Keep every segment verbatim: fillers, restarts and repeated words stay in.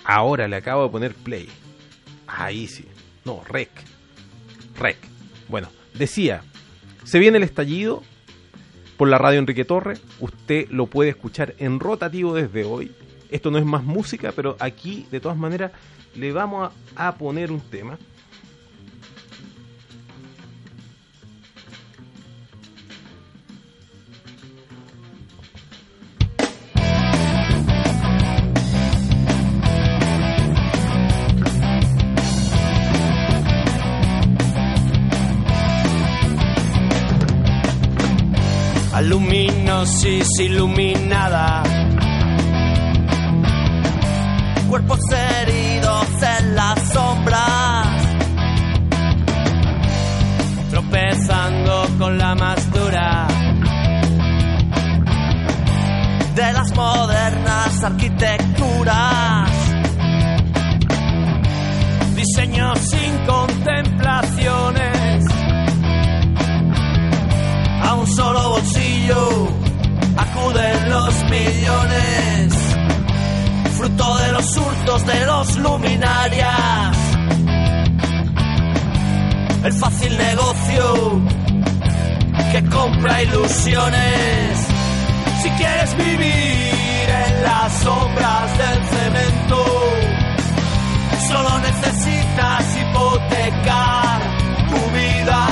Ahora le acabo de poner play. Ahí sí. No, rec. Rec. Bueno, decía, se viene el estallido por la radio Enrique Torre. Usted lo puede escuchar en rotativo desde hoy. Esto no es más música, pero aquí de todas maneras le vamos a, a poner un tema. Luminosis iluminada, cuerpos heridos en las sombras, tropezando con la más dura de las modernas arquitecturas, diseños sin contemplaciones. A un solo bolsillo acuden los millones, fruto de los hurtos de los luminarias. El fácil negocio que compra ilusiones. Si quieres vivir en las sombras del cemento, solo necesitas hipotecar tu vida.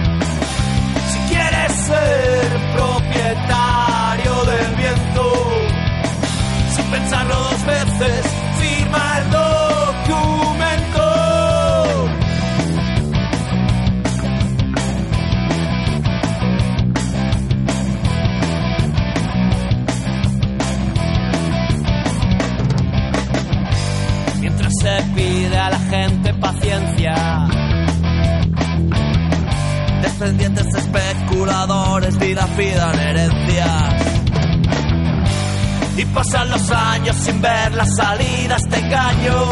Ser propietario del viento, sin pensarlo dos veces, firma el documento. Mientras se pide a la gente paciencia, descendientes especuladores dilapidan herencias y pasan los años sin ver la salida a este engaño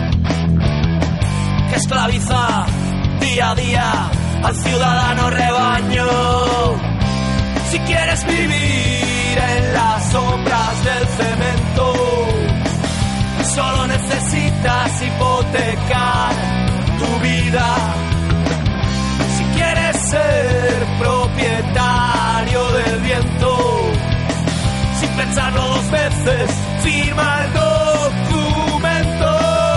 que esclaviza día a día al ciudadano rebaño. Si quieres vivir en las sombras del cemento, solo necesitas hipotecar tu vida. Quieres ser propietario del viento, sin pensarlo dos veces, firma el documento.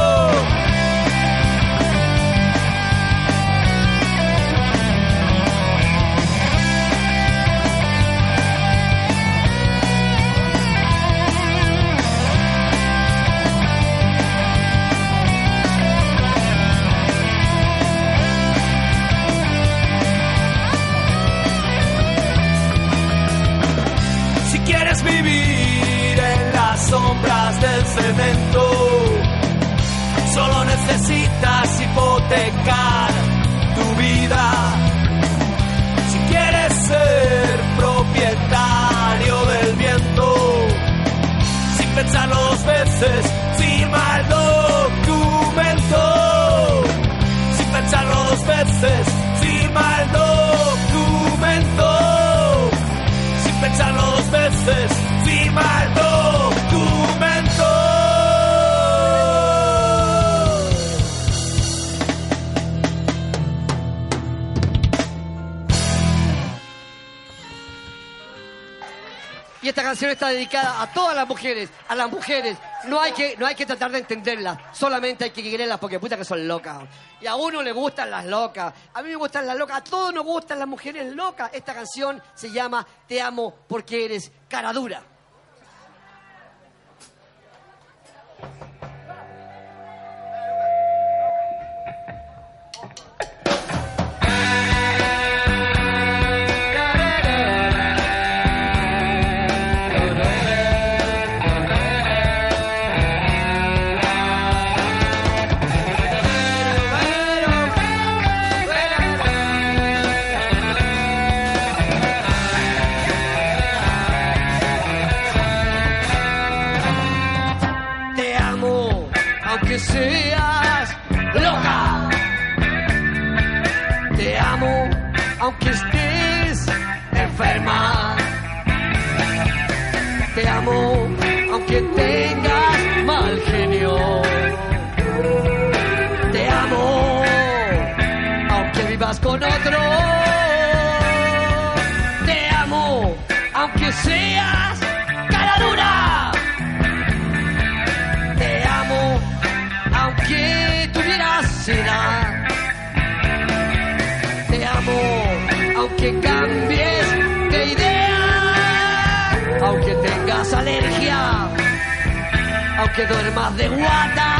Vivir en las sombras del cemento, solo necesitas hipotecar tu vida. Si quieres ser propietario del viento, sin pensarlo dos veces, firma el documento. Sin pensarlo dos veces, firma el documento. Pensarlo dos veces, firma el documento. Y esta canción está dedicada a todas las mujeres, a las mujeres. No hay que, no hay que tratar de entenderlas, solamente hay que quererlas porque puta que son locas. Y a uno le gustan las locas, a mí me gustan las locas, a todos nos gustan las mujeres locas. Esta canción se llama Te amo porque eres cara dura. Seas loca, te amo aunque estés enferma, te amo aunque tengas mal genio. aunque seas cara dura. Te amo, aunque tuvieras cera. Te amo, aunque cambies de idea, aunque tengas alergia, aunque duermas de guata.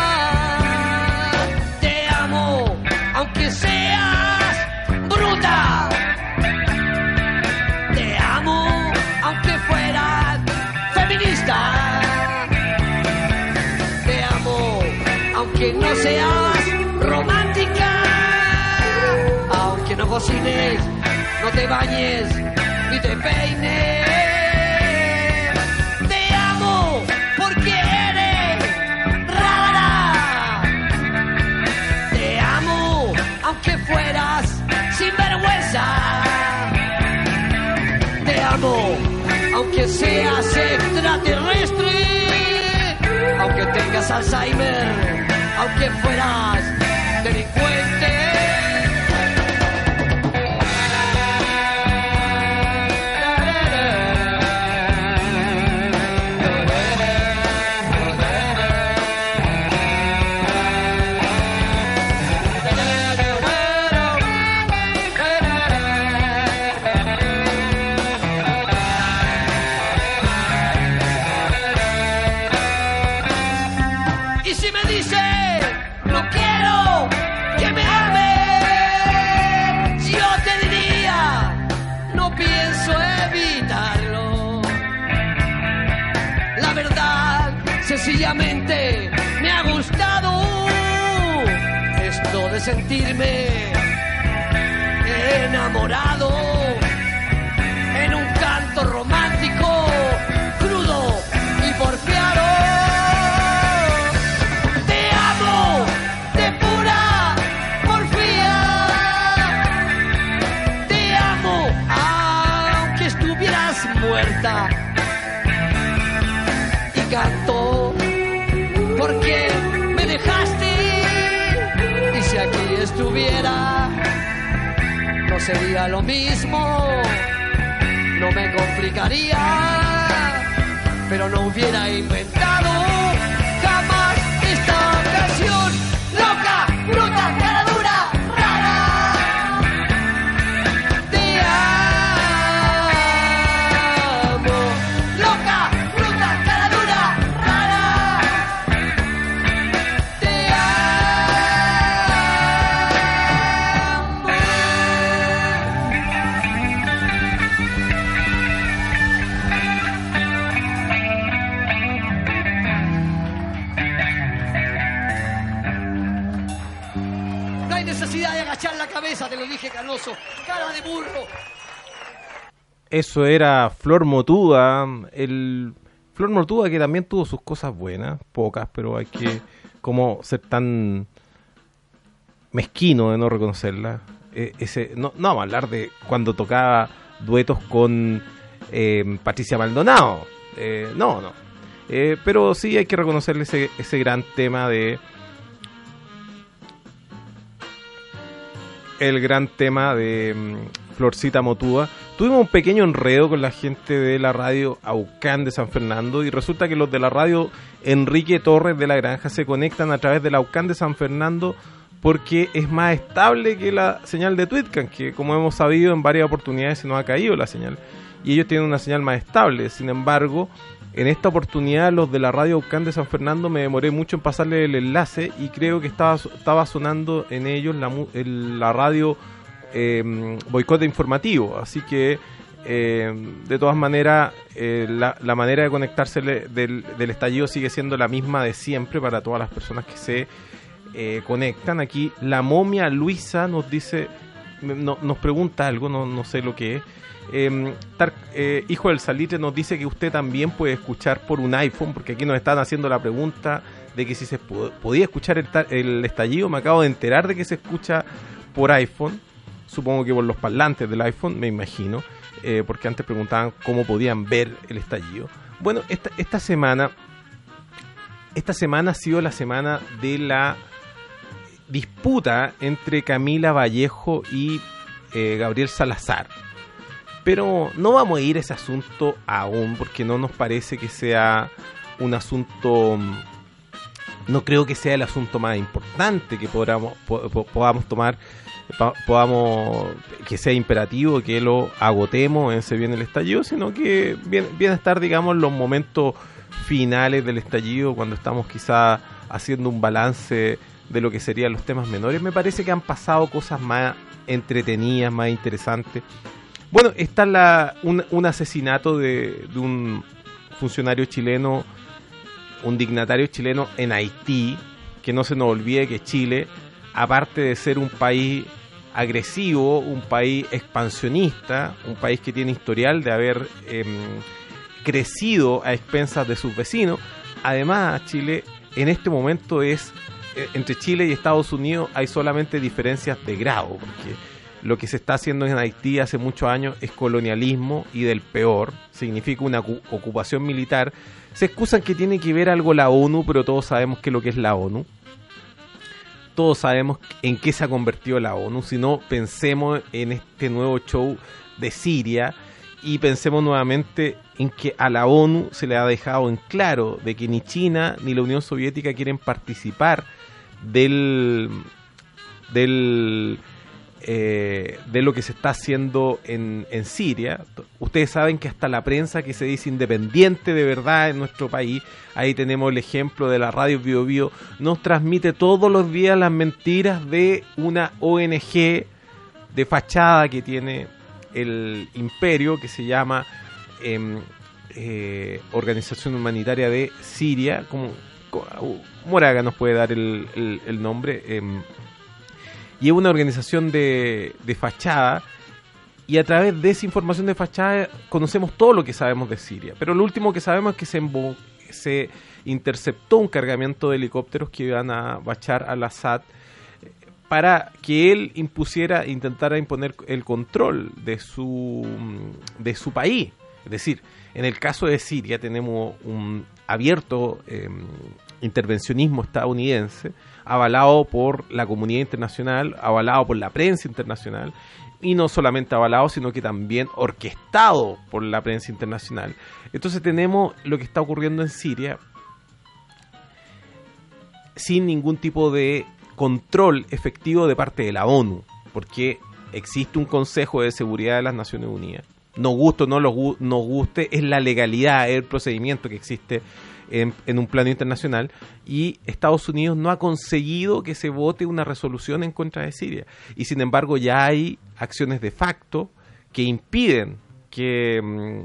Te amo, aunque seas bruta. Te amo, aunque fueras feminista. Te amo, aunque no seas romántica. Aunque no cocines, no te bañes, ni te peines. Te amo, porque eres rara. Te amo, aunque fueras sinvergüenza. Te amo, aunque seas extraterrestre. Aunque tengas Alzheimer, aunque fueras delincuente. Sencillamente me ha gustado esto de sentirme enamorado en un canto romántico, crudo y porfiado. Te amo de pura porfía. Te amo aunque estuvieras muerta. Y canto porque me dejaste, y si aquí estuviera no sería lo mismo, no me complicaría, pero no hubiera inventado jamás esta canción. Loca, bruta, cara dura, rara. Te amo. Loca, bruta, cara dura, rara. Te No hay necesidad de agachar la cabeza, te lo dije, Canoso. Cara de burro. Eso era Flor Motúa, el Flor Motúa que también tuvo sus cosas buenas, pocas, pero hay que como ser tan mezquino de no reconocerla. Eh, ese no, no vamos a hablar de cuando tocaba duetos con eh, Patricia Maldonado, eh, no, no. Eh, pero sí hay que reconocerle ese, ese gran tema de el gran tema de um, Florcita Motúa. Tuvimos un pequeño enredo con la gente de la radio Aucán de San Fernando y resulta que los de la radio Enrique Torres de la Granja se conectan a través de la Aucán de San Fernando porque es más estable que la señal de Twitcan, que como hemos sabido en varias oportunidades se nos ha caído la señal y ellos tienen una señal más estable. Sin embargo, en esta oportunidad los de la radio Aucán de San Fernando me demoré mucho en pasarle el enlace y creo que estaba, estaba sonando en ellos la, el, la radio eh, boicot informativo, así que eh, de todas maneras eh, la, la manera de conectarse del, del estallido sigue siendo la misma de siempre para todas las personas que se eh, conectan. Aquí la momia Luisa nos dice, no, nos pregunta algo, no, no sé lo que es. Eh, tar, eh, Hijo del Salitre nos dice que usted también puede escuchar por un iPhone, porque aquí nos están haciendo la pregunta de que si se pod- podía escuchar el, ta- el estallido. Me acabo de enterar de que se escucha por iPhone, supongo que por los parlantes del iPhone, me imagino, eh, porque antes preguntaban cómo podían ver el estallido. Bueno, esta, esta semana esta semana ha sido la semana de la disputa entre Camila Vallejo y eh, Gabriel Salazar. Pero no vamos a ir a ese asunto aún, porque no nos parece que sea un asunto... No creo que sea el asunto más importante que podamos, po, po, podamos tomar, po, podamos que sea imperativo que lo agotemos en Se Viene el Estallido, sino que viene, viene a estar, digamos, los momentos finales del estallido, cuando estamos quizá haciendo un balance de lo que serían los temas menores. Me parece que han pasado cosas más entretenidas, más interesantes. Bueno, está la, un, un asesinato de, de un funcionario chileno, un dignatario chileno en Haití, que no se nos olvide que Chile, aparte de ser un país agresivo, un país expansionista, un país que tiene historial de haber eh, crecido a expensas de sus vecinos, además Chile en este momento es, eh, entre Chile y Estados Unidos hay solamente diferencias de grado, porque lo que se está haciendo en Haití hace muchos años es colonialismo y del peor, significa una ocupación militar. Se excusan que tiene que ver algo la ONU, pero todos sabemos que lo que es la ONU. Todos sabemos en qué se ha convertido la ONU. Si no, pensemos en este nuevo show de Siria y pensemos nuevamente en que a la ONU se le ha dejado en claro de que ni China ni la Unión Soviética quieren participar del... del Eh, de lo que se está haciendo en, en Siria. Ustedes saben que hasta la prensa que se dice independiente de verdad en nuestro país, ahí tenemos el ejemplo de la radio Bio Bio, nos transmite todos los días las mentiras de una O N G de fachada que tiene el imperio, que se llama eh, eh, Organización Humanitaria de Siria. Como, como Moraga nos puede dar el, el, el nombre. eh, Y es una organización de, de fachada, y a través de esa información de fachada conocemos todo lo que sabemos de Siria. Pero lo último que sabemos es que se, embo- se interceptó un cargamento de helicópteros que iban a Bashar al-Assad para que él impusiera, intentara imponer el control de su, de su país. Es decir, en el caso de Siria tenemos un abierto eh, intervencionismo estadounidense, avalado por la comunidad internacional, avalado por la prensa internacional, y no solamente avalado, sino que también orquestado por la prensa internacional. Entonces tenemos lo que está ocurriendo en Siria sin ningún tipo de control efectivo de parte de la ONU, porque existe un Consejo de Seguridad de las Naciones Unidas. Nos guste o no nos guste, es la legalidad, es el procedimiento que existe En, en un plano internacional, y Estados Unidos no ha conseguido que se vote una resolución en contra de Siria, y sin embargo ya hay acciones de facto que impiden que,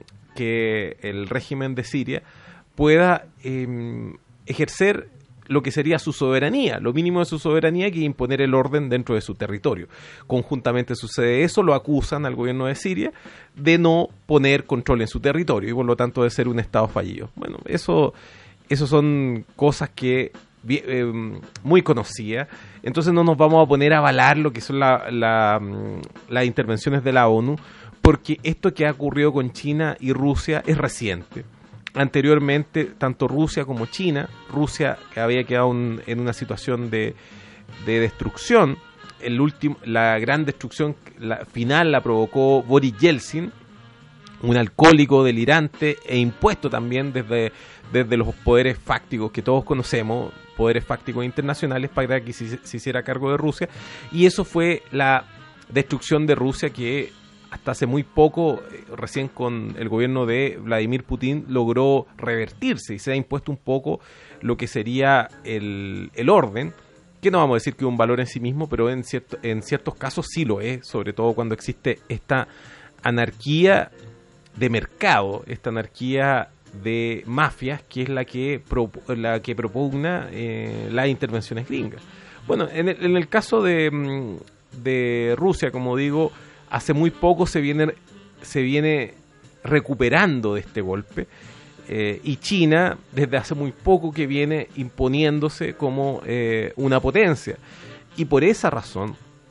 que el régimen de Siria pueda eh, ejercer lo que sería su soberanía, lo mínimo de su soberanía, que es imponer el orden dentro de su territorio. Conjuntamente sucede eso, lo acusan al gobierno de Siria de no poner control en su territorio y por lo tanto de ser un estado fallido. Bueno, eso, eso son cosas que eh, muy conocidas. Entonces no nos vamos a poner a avalar lo que son la, la, las intervenciones de la ONU, porque esto que ha ocurrido con China y Rusia es reciente. Anteriormente, tanto Rusia como China, Rusia que había quedado un, en una situación de, de destrucción, el último, la gran destrucción la final la provocó Boris Yeltsin, un alcohólico delirante e impuesto también desde, desde los poderes fácticos que todos conocemos, poderes fácticos internacionales, para que se, se hiciera cargo de Rusia, y eso fue la destrucción de Rusia que hasta hace muy poco, eh, recién con el gobierno de Vladimir Putin, logró revertirse y se ha impuesto un poco lo que sería el, el orden, que no vamos a decir que es un valor en sí mismo, pero en, cierto, en ciertos casos sí lo es, sobre todo cuando existe esta anarquía de mercado, esta anarquía de mafias, que es la que, pro, la que propugna eh, las intervenciones gringas. Bueno, en el, en el caso de, de Rusia, como digo, hace muy poco se viene, se viene recuperando de este golpe, eh, y China desde hace muy poco que viene imponiéndose como eh, una potencia, y por esa razón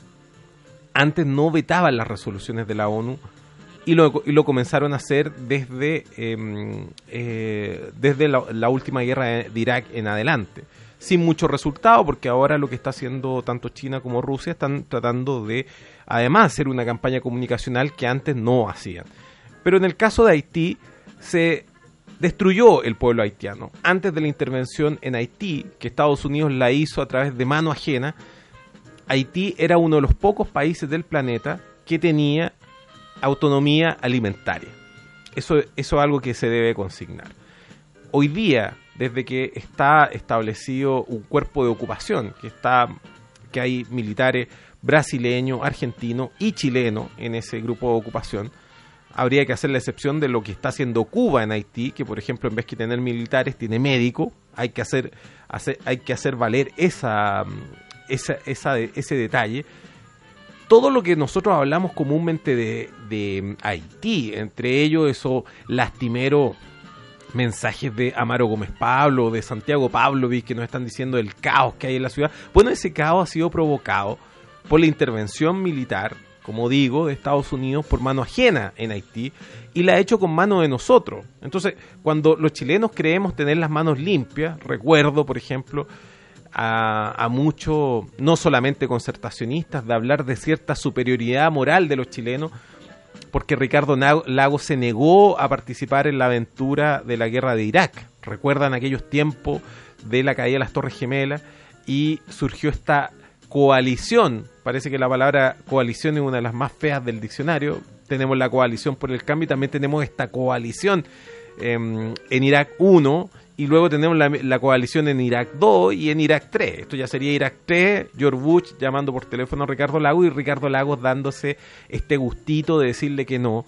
antes no vetaban las resoluciones de la ONU y lo, y lo comenzaron a hacer desde, eh, eh, desde la, la última guerra de Irak en adelante. sin mucho resultado, porque ahora lo que está haciendo tanto China como Rusia están tratando de, además, hacer una campaña comunicacional que antes no hacían. Pero en el caso de Haití, se destruyó el pueblo haitiano. Antes de la intervención en Haití, que Estados Unidos la hizo a través de mano ajena, Haití era uno de los pocos países del planeta que tenía autonomía alimentaria. Eso, eso es algo que se debe consignar. Hoy día, desde que está establecido un cuerpo de ocupación, que está, que hay militares brasileños, argentinos y chilenos en ese grupo de ocupación, habría que hacer la excepción de lo que está haciendo Cuba en Haití, que por ejemplo en vez de tener militares tiene médicos. Hay que hacer, hacer, hay que hacer valer esa, esa, esa, ese detalle. Todo lo que nosotros hablamos comúnmente de, de Haití, entre ellos esos lastimeros mensajes de Amaro Gómez Pablo, de Santiago Pavlovich, que nos están diciendo el caos que hay en la ciudad. Bueno, ese caos ha sido provocado por la intervención militar, como digo, de Estados Unidos por mano ajena en Haití, y la ha hecho con mano de nosotros. Entonces, cuando los chilenos creemos tener las manos limpias, recuerdo, por ejemplo, a, a muchos, no solamente concertacionistas, de hablar de cierta superioridad moral de los chilenos, porque Ricardo Lagos se negó a participar en la aventura de la guerra de Irak. Recuerdan aquellos tiempos de la caída de las Torres Gemelas, y surgió esta coalición. Parece que la palabra coalición es una de las más feas del diccionario. Tenemos la coalición por el cambio y también tenemos esta coalición eh, en Irak uno, y luego tenemos la, la coalición en Irak dos y en Irak tres. Esto ya sería Irak tres, George Bush llamando por teléfono a Ricardo Lagos, y Ricardo Lagos dándose este gustito de decirle que no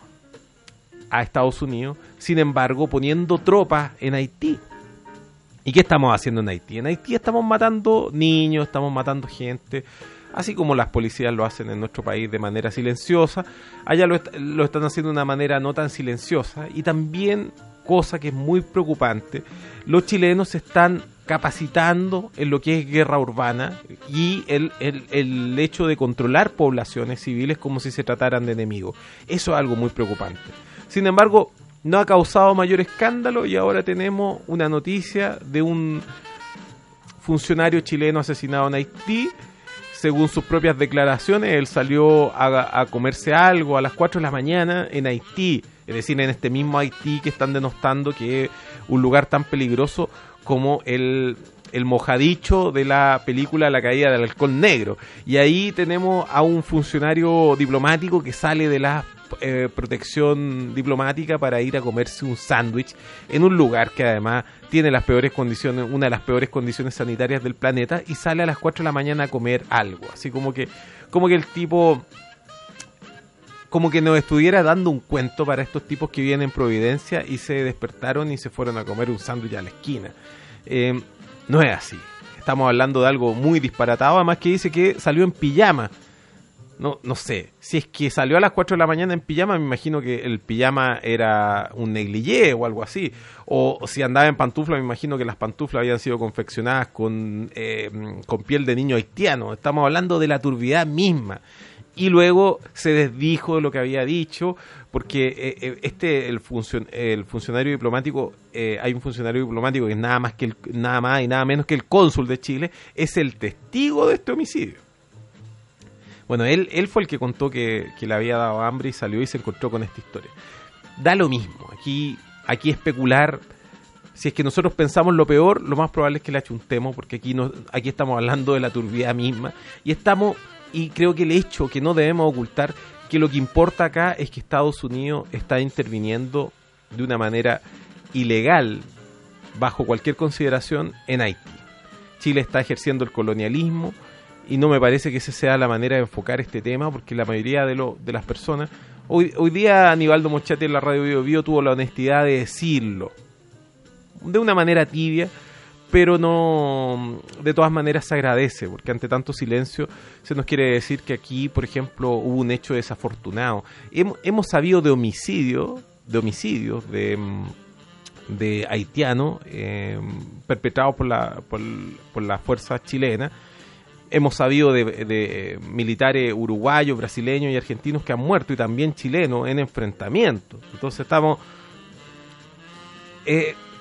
a Estados Unidos, sin embargo poniendo tropas en Haití. ¿Y qué estamos haciendo en Haití? En Haití estamos matando niños, estamos matando gente, así como las policías lo hacen en nuestro país de manera silenciosa. Allá lo, est- lo están haciendo de una manera no tan silenciosa, y también, cosa que es muy preocupante, los chilenos se están capacitando en lo que es guerra urbana y el, el, el hecho de controlar poblaciones civiles como si se trataran de enemigos. Eso es algo muy preocupante. Sin embargo, no ha causado mayor escándalo, y ahora tenemos una noticia de un funcionario chileno asesinado en Haití. Según sus propias declaraciones, él salió a, a comerse algo a las cuatro de la mañana en Haití, es decir, en este mismo Haití que están denostando que es un lugar tan peligroso como el, el mojadicho de la película La caída del halcón negro. Y ahí tenemos a un funcionario diplomático que sale de la eh, protección diplomática para ir a comerse un sándwich en un lugar que además tiene las peores condiciones, una de las peores condiciones sanitarias del planeta, y sale a las cuatro de la mañana a comer algo. Así como que, como que el tipo, como que nos estuviera dando un cuento para estos tipos que viven en Providencia y se despertaron y se fueron a comer un sándwich a la esquina. Eh, no es así. Estamos hablando de algo muy disparatado, además que dice que salió en pijama. No, no sé, si es que salió a las cuatro de la mañana en pijama, me imagino que el pijama era un negligé o algo así. O, o si andaba en pantufla, me imagino que las pantuflas habían sido confeccionadas con, eh, con piel de niño haitiano. Estamos hablando de la turbidez misma. Y luego se desdijo de lo que había dicho, porque eh, este el, funcion, el funcionario diplomático, eh, hay un funcionario diplomático que es nada más que el, nada más y nada menos que el cónsul de Chile, es el testigo de este homicidio. Bueno, él, él fue el que contó que, que le había dado hambre y salió y se encontró con esta historia. Da lo mismo, aquí, aquí especular, si es que nosotros pensamos lo peor, lo más probable es que le achuntemos, porque aquí, no, aquí estamos hablando de la turbidez misma, y estamos, y creo que el hecho que no debemos ocultar, que lo que importa acá es que Estados Unidos está interviniendo de una manera ilegal, bajo cualquier consideración, en Haití. Chile está ejerciendo el colonialismo, y no me parece que esa sea la manera de enfocar este tema, porque la mayoría de, lo, de las personas... Hoy, hoy día Aníbaldo Moschati en la radio Bio Bio tuvo la honestidad de decirlo, de una manera tibia, pero no, de todas maneras se agradece, porque ante tanto silencio se nos quiere decir que aquí, por ejemplo, hubo un hecho desafortunado. Hemos, hemos sabido de homicidio, de homicidios de, de haitianos eh, perpetrados por la, por, por las fuerzas chilenas. Hemos sabido de, de militares uruguayos, brasileños y argentinos que han muerto, y también chilenos en enfrentamientos. Entonces estamos... Eh,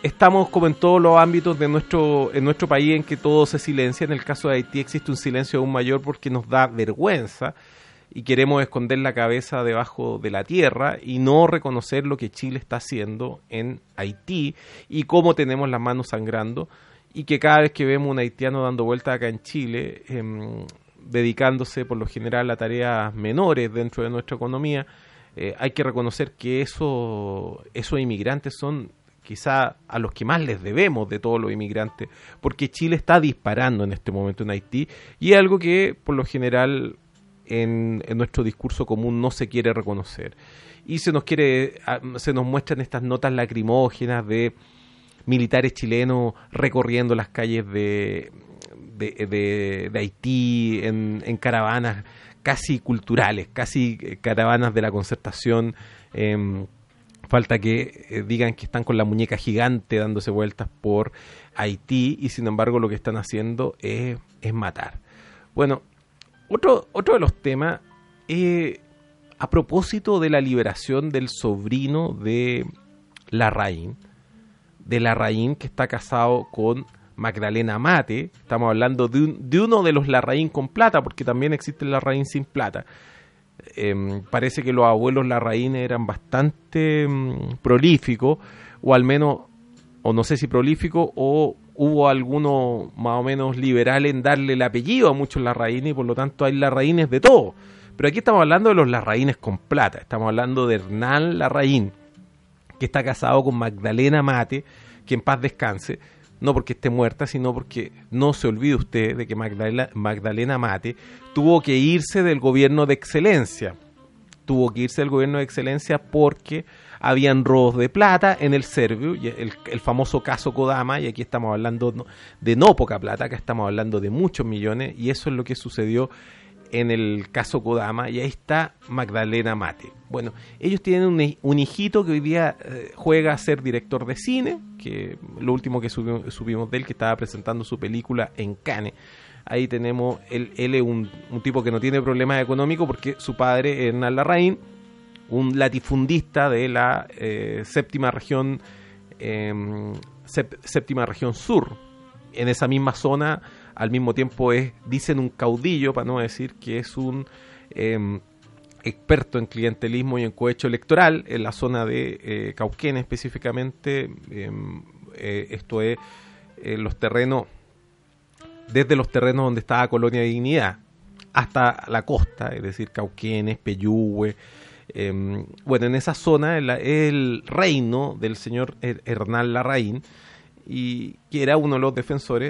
estamos como en todos los ámbitos de nuestro en nuestro país en que todo se silencia. En el caso de Haití existe un silencio aún mayor porque nos da vergüenza y queremos esconder la cabeza debajo de la tierra y no reconocer lo que Chile está haciendo en Haití y cómo tenemos las manos sangrando, y que cada vez que vemos un haitiano dando vueltas acá en Chile, eh, dedicándose por lo general a tareas menores dentro de nuestra economía, eh, hay que reconocer que eso, esos inmigrantes son quizá a los que más les debemos de todos los inmigrantes, porque Chile está disparando en este momento en Haití, y es algo que por lo general en, en nuestro discurso común no se quiere reconocer. Y se nos quiere, se nos muestran estas notas lacrimógenas de militares chilenos recorriendo las calles de, de, de, de Haití en, en caravanas casi culturales, casi caravanas de la Concertación. Eh, falta que eh, digan que están con la muñeca gigante dándose vueltas por Haití, y sin embargo lo que están haciendo es, es matar. Bueno, otro, otro de los temas, eh, a propósito de la liberación del sobrino de Larraín, de Larraín, que está casado con Magdalena Mate. Estamos hablando de, un, de uno de los Larraín con plata, porque también existe el Larraín sin plata. Eh, parece que los abuelos Larraín eran bastante um, prolíficos, o al menos, o no sé si prolíficos, o hubo alguno más o menos liberal en darle el apellido a muchos Larraín, y por lo tanto hay Larraínes de todo. Pero aquí estamos hablando de los Larraínes con plata. Estamos hablando de Hernán Larraín, que está casado con Magdalena Mate, que en paz descanse, no porque esté muerta, sino porque no se olvide usted de que Magdalena, Magdalena Mate tuvo que irse del gobierno de excelencia. Tuvo que irse del gobierno de excelencia porque habían robos de plata en el Servio, el, el famoso caso Kodama, y aquí estamos hablando de no poca plata, acá estamos hablando de muchos millones, y eso es lo que sucedió en el caso Kodama, y ahí está Magdalena Mate. Bueno, ellos tienen un, un hijito que hoy día eh, juega a ser director de cine, que lo último que subimos, subimos de él, que estaba presentando su película en Cannes. Ahí tenemos, él, él es un, un tipo que no tiene problemas económicos porque su padre, Hernán Larraín, un latifundista de la eh, séptima región, eh, sep, séptima región sur. En esa misma zona, al mismo tiempo es, dicen, un caudillo, para no decir que es un eh, experto en clientelismo y en cohecho electoral, en la zona de eh, Cauquenes específicamente. Eh, eh, esto es eh, los terrenos, desde los terrenos donde estaba Colonia Dignidad hasta la costa, es decir, Cauquenes, Peyúgue. Eh, bueno, en esa zona es el reino del señor Hernán Larraín, y que era uno de los defensores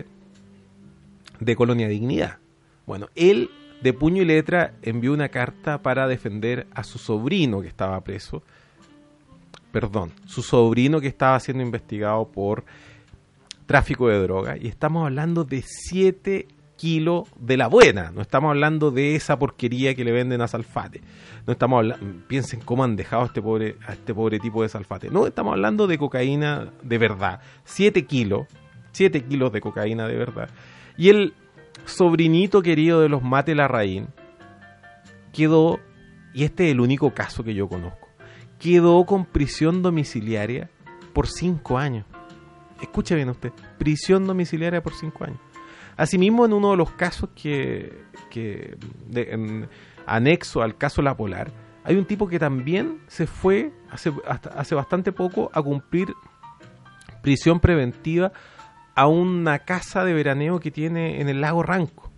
de Colonia Dignidad. Bueno, él de puño y letra envió una carta para defender a su sobrino que estaba preso, perdón, su sobrino que estaba siendo investigado por tráfico de droga, y estamos hablando de siete kilos de la buena, no estamos hablando de esa porquería que le venden a Salfate, no estamos hablando, piensen cómo han dejado a este pobre, a este pobre tipo de Salfate, no, estamos hablando de cocaína de verdad, siete kilos, siete kilos de cocaína de verdad. Y el sobrinito querido de los Mate Larraín quedó, y este es el único caso que yo conozco, quedó con prisión domiciliaria por cinco años. Escuche bien usted, prisión domiciliaria por cinco años. Asimismo, en uno de los casos que, que de, en, anexo al caso La Polar, hay un tipo que también se fue hace, hasta, hace bastante poco a cumplir prisión preventiva a una casa de veraneo que tiene en el lago Ranco.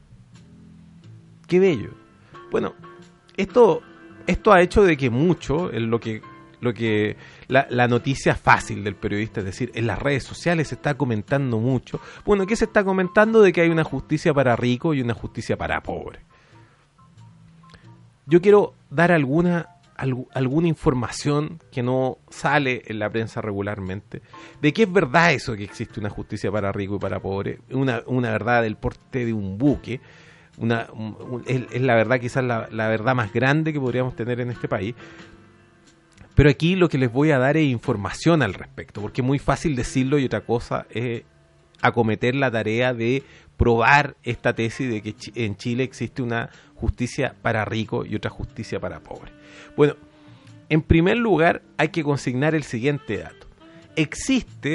¡Qué bello! Bueno, esto, esto ha hecho de que mucho, en lo que, lo que la, la noticia fácil del periodista, es decir, en las redes sociales se está comentando mucho. Bueno, ¿qué se está comentando? De que hay una justicia para ricos y una justicia para pobres. Yo quiero dar alguna alguna información que no sale en la prensa regularmente, de que es verdad eso que existe una justicia para rico y para pobre, una, una verdad del porte de un buque, una, un, es, es la verdad quizás la, la verdad más grande que podríamos tener en este país, pero aquí lo que les voy a dar es información al respecto, porque es muy fácil decirlo y otra cosa es acometer la tarea de probar esta tesis de que en Chile existe una justicia para ricos y otra justicia para pobres. Bueno, en primer lugar hay que consignar el siguiente dato. Existe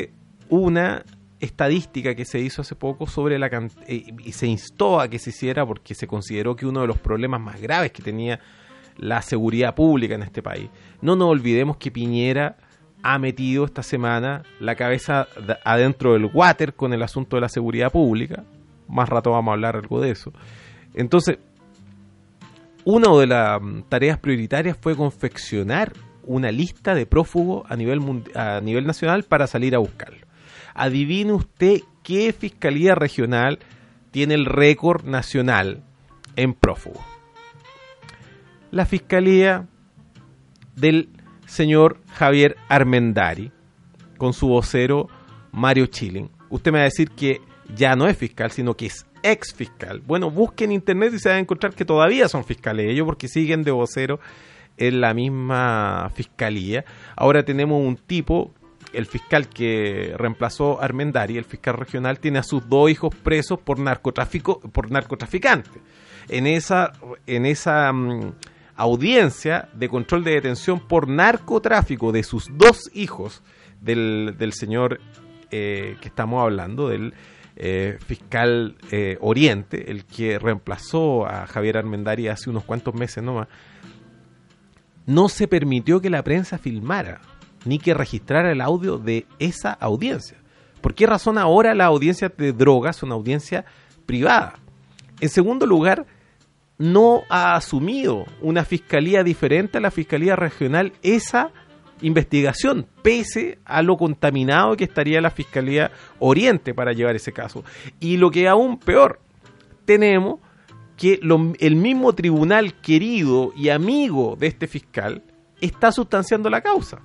una estadística que se hizo hace poco sobre la can- eh, y se instó a que se hiciera porque se consideró que uno de los problemas más graves que tenía la seguridad pública en este país. No nos olvidemos que Piñera ha metido esta semana la cabeza d- adentro del water con el asunto de la seguridad pública. Más rato vamos a hablar algo de eso. Entonces, una de las mm, tareas prioritarias fue confeccionar una lista de prófugos a nivel, mund- a nivel nacional para salir a buscarlo. Adivine usted qué fiscalía regional tiene el récord nacional en prófugos. La fiscalía del señor Javier Armendari, con su vocero Mario Chilling. Usted me va a decir que ya no es fiscal, sino que es ex fiscal. Bueno, busquen en internet y se van a encontrar que todavía son fiscales ellos, porque siguen de vocero en la misma fiscalía. Ahora tenemos un tipo, el fiscal que reemplazó a Armendari, el fiscal regional, tiene a sus dos hijos presos por narcotráfico, por narcotraficantes. En esa, en esa um, audiencia de control de detención por narcotráfico de sus dos hijos, del, del señor eh, que estamos hablando, del eh, fiscal eh, Oriente, el que reemplazó a Javier Armendari hace unos cuantos meses nomás, no se permitió que la prensa filmara ni que registrara el audio de esa audiencia. ¿Por qué razón ahora la audiencia de drogas es una audiencia privada? En segundo lugar, no ha asumido una fiscalía diferente a la fiscalía regional esa investigación, pese a lo contaminado que estaría la Fiscalía Oriente para llevar ese caso. Y lo que es aún peor, tenemos que lo, el mismo tribunal querido y amigo de este fiscal está sustanciando la causa.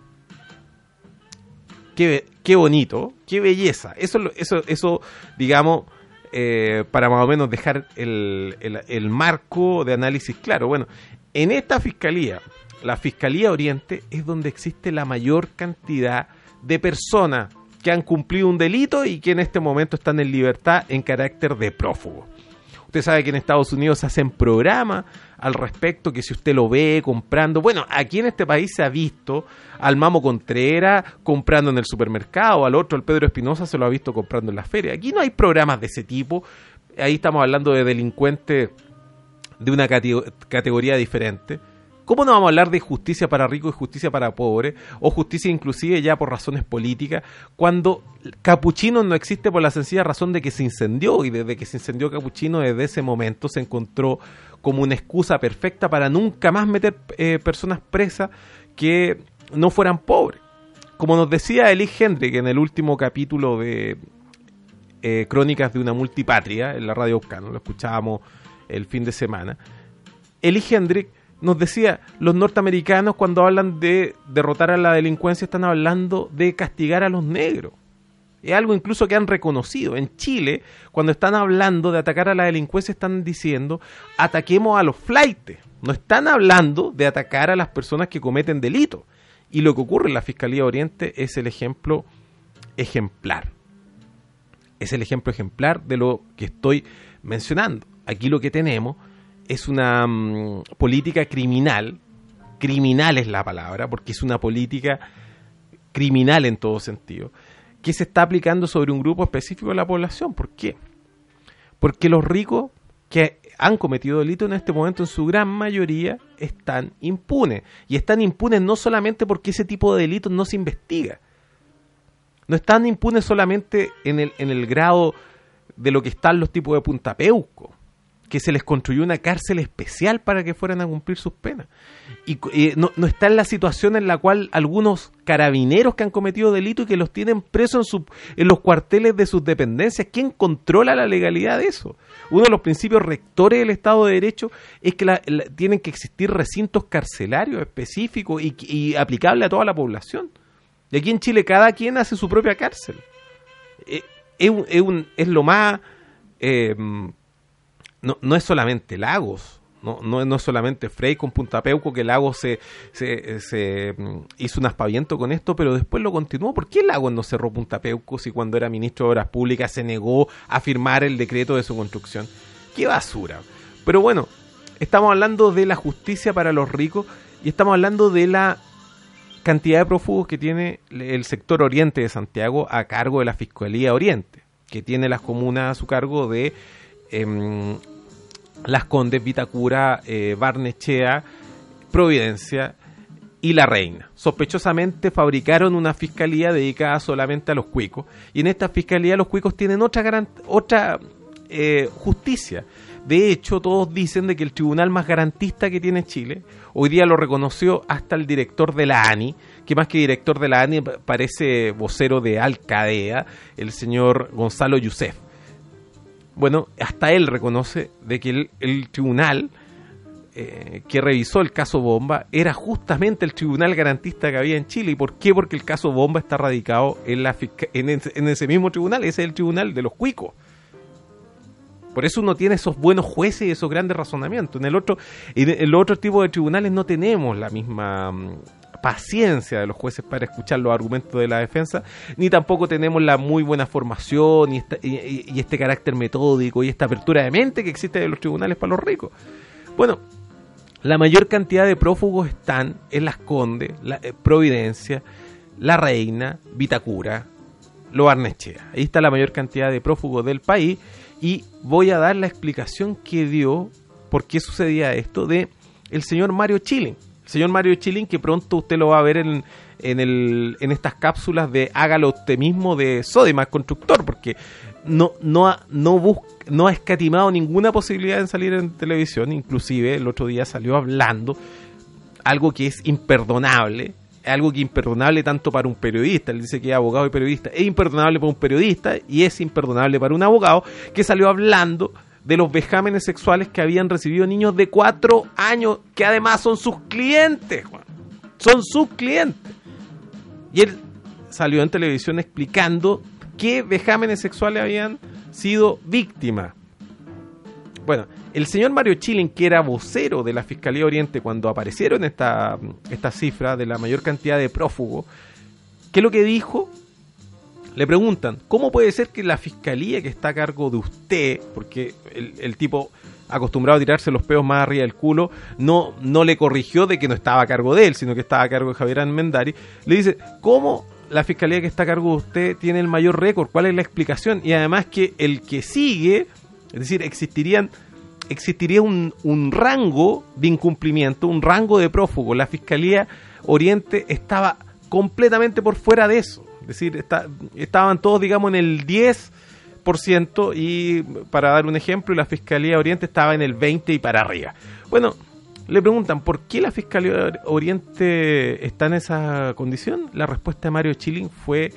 Qué, qué bonito, qué belleza. Eso, eso, eso digamos, eh, para más o menos dejar el, el, el marco de análisis claro. Bueno, en esta fiscalía, la Fiscalía Oriente, es donde existe la mayor cantidad de personas que han cumplido un delito y que en este momento están en libertad en carácter de prófugo. Usted sabe que en Estados Unidos se hacen programas al respecto, que si usted lo ve comprando... Bueno, aquí en este país se ha visto al Mamo Contreras comprando en el supermercado, al otro, el Pedro Espinosa, se lo ha visto comprando en la feria. Aquí no hay programas de ese tipo. Ahí estamos hablando de delincuentes de una cate- categoría diferente. ¿Cómo no vamos a hablar de justicia para ricos y justicia para pobres? O justicia inclusive ya por razones políticas, cuando Capuchino no existe por la sencilla razón de que se incendió, y desde que se incendió Capuchino, desde ese momento se encontró como una excusa perfecta para nunca más meter eh, personas presas que no fueran pobres. Como nos decía Elie Hendrik en el último capítulo de eh, Crónicas de una Multipatria, en la Radio Aucano, lo escuchábamos el fin de semana, Elie Hendrik nos decía, los norteamericanos cuando hablan de derrotar a la delincuencia están hablando de castigar a los negros. Es algo incluso que han reconocido. En Chile, cuando están hablando de atacar a la delincuencia, están diciendo, ataquemos a los flaites. No están hablando de atacar a las personas que cometen delitos. Y lo que ocurre en la Fiscalía Oriente es el ejemplo ejemplar. Es el ejemplo ejemplar de lo que estoy mencionando. Aquí lo que tenemos es una um, política criminal, criminal es la palabra, porque es una política criminal en todo sentido, que se está aplicando sobre un grupo específico de la población. ¿Por qué? Porque los ricos que han cometido delitos en este momento, en su gran mayoría, están impunes. Y están impunes no solamente porque ese tipo de delitos no se investiga. No están impunes solamente en el, en el grado de lo que están los tipos de Punta Peuco, que se les construyó una cárcel especial para que fueran a cumplir sus penas. Y eh, no, no está en la situación en la cual algunos carabineros que han cometido delitos y que los tienen presos en, su, en los cuarteles de sus dependencias. ¿Quién controla la legalidad de eso? Uno de los principios rectores del Estado de Derecho es que la, la, tienen que existir recintos carcelarios específicos y, y aplicables a toda la población. Y aquí en Chile cada quien hace su propia cárcel. Eh, es, un, es, un, es lo más... Eh, No, no es solamente Lagos, no, no, no es solamente Frey con Punta Peuco, que Lagos se, se, se hizo un aspaviento con esto, pero después lo continuó. ¿Por qué Lagos no cerró Punta Peuco si cuando era ministro de Obras Públicas se negó a firmar el decreto de su construcción? ¡Qué basura! Pero bueno, estamos hablando de la justicia para los ricos y estamos hablando de la cantidad de prófugos que tiene el sector oriente de Santiago a cargo de la Fiscalía Oriente, que tiene las comunas a su cargo de eh, Las Condes, Vitacura, eh, Barnechea, Providencia y La Reina. Sospechosamente fabricaron una fiscalía dedicada solamente a los cuicos, y en esta fiscalía los cuicos tienen otra garant- otra eh, justicia. De hecho, todos dicen de que el tribunal más garantista que tiene Chile, hoy día lo reconoció hasta el director de la A N I, que más que director de la A N I parece vocero de Alcadea, el señor Gonzalo Youssef. Bueno, hasta él reconoce de que el, el tribunal eh, que revisó el caso Bomba era justamente el tribunal garantista que había en Chile. ¿Y por qué? Porque el caso Bomba está radicado en, la fisca- en, ese, en ese mismo tribunal. Ese es el tribunal de los cuicos. Por eso uno tiene esos buenos jueces y esos grandes razonamientos. En el otro, en el otro tipo de tribunales no tenemos la misma um, paciencia de los jueces para escuchar los argumentos de la defensa, ni tampoco tenemos la muy buena formación y, esta, y, y este carácter metódico y esta apertura de mente que existe de los tribunales para los ricos. Bueno, la mayor cantidad de prófugos están en Las Condes, la, eh, Providencia, La Reina, Vitacura, Lo Barnechea. Ahí está la mayor cantidad de prófugos del país. Y voy a dar la explicación que dio por qué sucedía esto de el señor Mario Chilling. El señor Mario Chilling, que pronto usted lo va a ver en, en, el, en estas cápsulas de Hágalo usted mismo de Sodimac Constructor, porque no, no, ha, no, busca, no ha escatimado ninguna posibilidad de salir en televisión. Inclusive el otro día salió hablando algo que es imperdonable. Algo que es imperdonable tanto para un periodista, él dice que es abogado y periodista, es imperdonable para un periodista y es imperdonable para un abogado, que salió hablando de los vejámenes sexuales que habían recibido niños de cuatro años, que además son sus clientes, Juan. Son sus clientes. Y él salió en televisión explicando qué vejámenes sexuales habían sido víctimas. Bueno, el señor Mario Chilling, que era vocero de la Fiscalía Oriente cuando aparecieron esta, esta cifra de la mayor cantidad de prófugos, ¿qué es lo que dijo? Le preguntan, ¿cómo puede ser que la Fiscalía que está a cargo de usted, porque el, el tipo acostumbrado a tirarse los peos más arriba del culo, no, no le corrigió de que no estaba a cargo de él, sino que estaba a cargo de Javier Almendari, le dice, ¿cómo la Fiscalía que está a cargo de usted tiene el mayor récord? ¿Cuál es la explicación? Y además que el que sigue... Es decir, existirían, existiría un, un rango de incumplimiento, un rango de prófugo. La Fiscalía Oriente estaba completamente por fuera de eso. Es decir, está, estaban todos, digamos, en el diez por ciento y, para dar un ejemplo, la Fiscalía Oriente estaba en el veinte por ciento y para arriba. Bueno, le preguntan, ¿por qué la Fiscalía Oriente está en esa condición? La respuesta de Mario Chilling fue...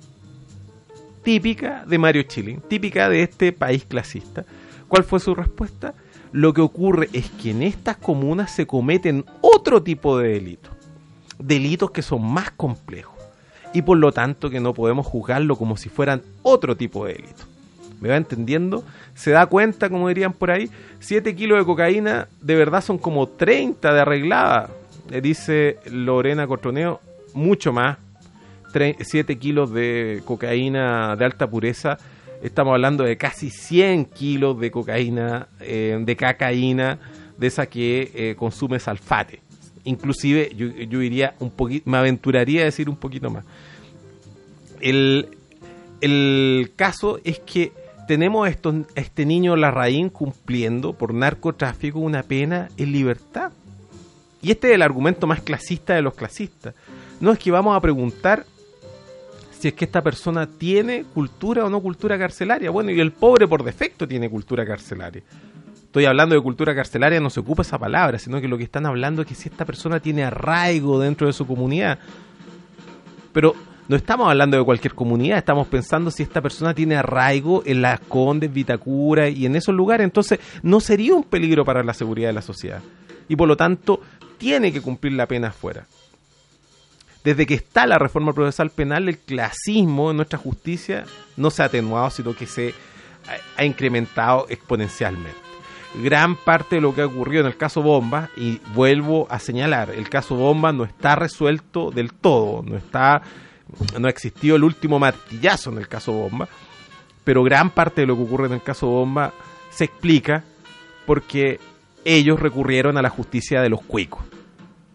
típica de Mario Chilling, típica de este país clasista. ¿Cuál fue su respuesta? Lo que ocurre es que en estas comunas se cometen otro tipo de delitos, delitos que son más complejos y por lo tanto que no podemos juzgarlo como si fueran otro tipo de delitos. ¿Me va entendiendo? Se da cuenta, como dirían por ahí, siete kilos de cocaína de verdad son como treinta de arreglada, le dice Lorena Cotroneo, mucho más. siete kilos de cocaína de alta pureza, estamos hablando de casi cien kilos de cocaína, eh, de cacaína, de esa que eh, consume Salfate. Inclusive, yo, yo diría un poquito, me aventuraría a decir un poquito más. El, el caso es que tenemos estos, este niño Larraín cumpliendo por narcotráfico una pena en libertad. Y este es el argumento más clasista de los clasistas. No es que vamos a preguntar si es que esta persona tiene cultura o no cultura carcelaria. Bueno, y el pobre por defecto tiene cultura carcelaria. Estoy hablando de cultura carcelaria, no se ocupa esa palabra, sino que lo que están hablando es que si esta persona tiene arraigo dentro de su comunidad. Pero no estamos hablando de cualquier comunidad, estamos pensando si esta persona tiene arraigo en Las Condes, Vitacura y en esos lugares, entonces no sería un peligro para la seguridad de la sociedad. Y por lo tanto, tiene que cumplir la pena afuera. Desde que está la reforma procesal penal, el clasismo en nuestra justicia no se ha atenuado, sino que se ha incrementado exponencialmente. Gran parte de lo que ha ocurrido en el caso Bomba, y vuelvo a señalar, el caso Bomba no está resuelto del todo, no está, no ha existido el último martillazo en el caso Bomba, pero gran parte de lo que ocurre en el caso Bomba se explica porque ellos recurrieron a la justicia de los cuicos.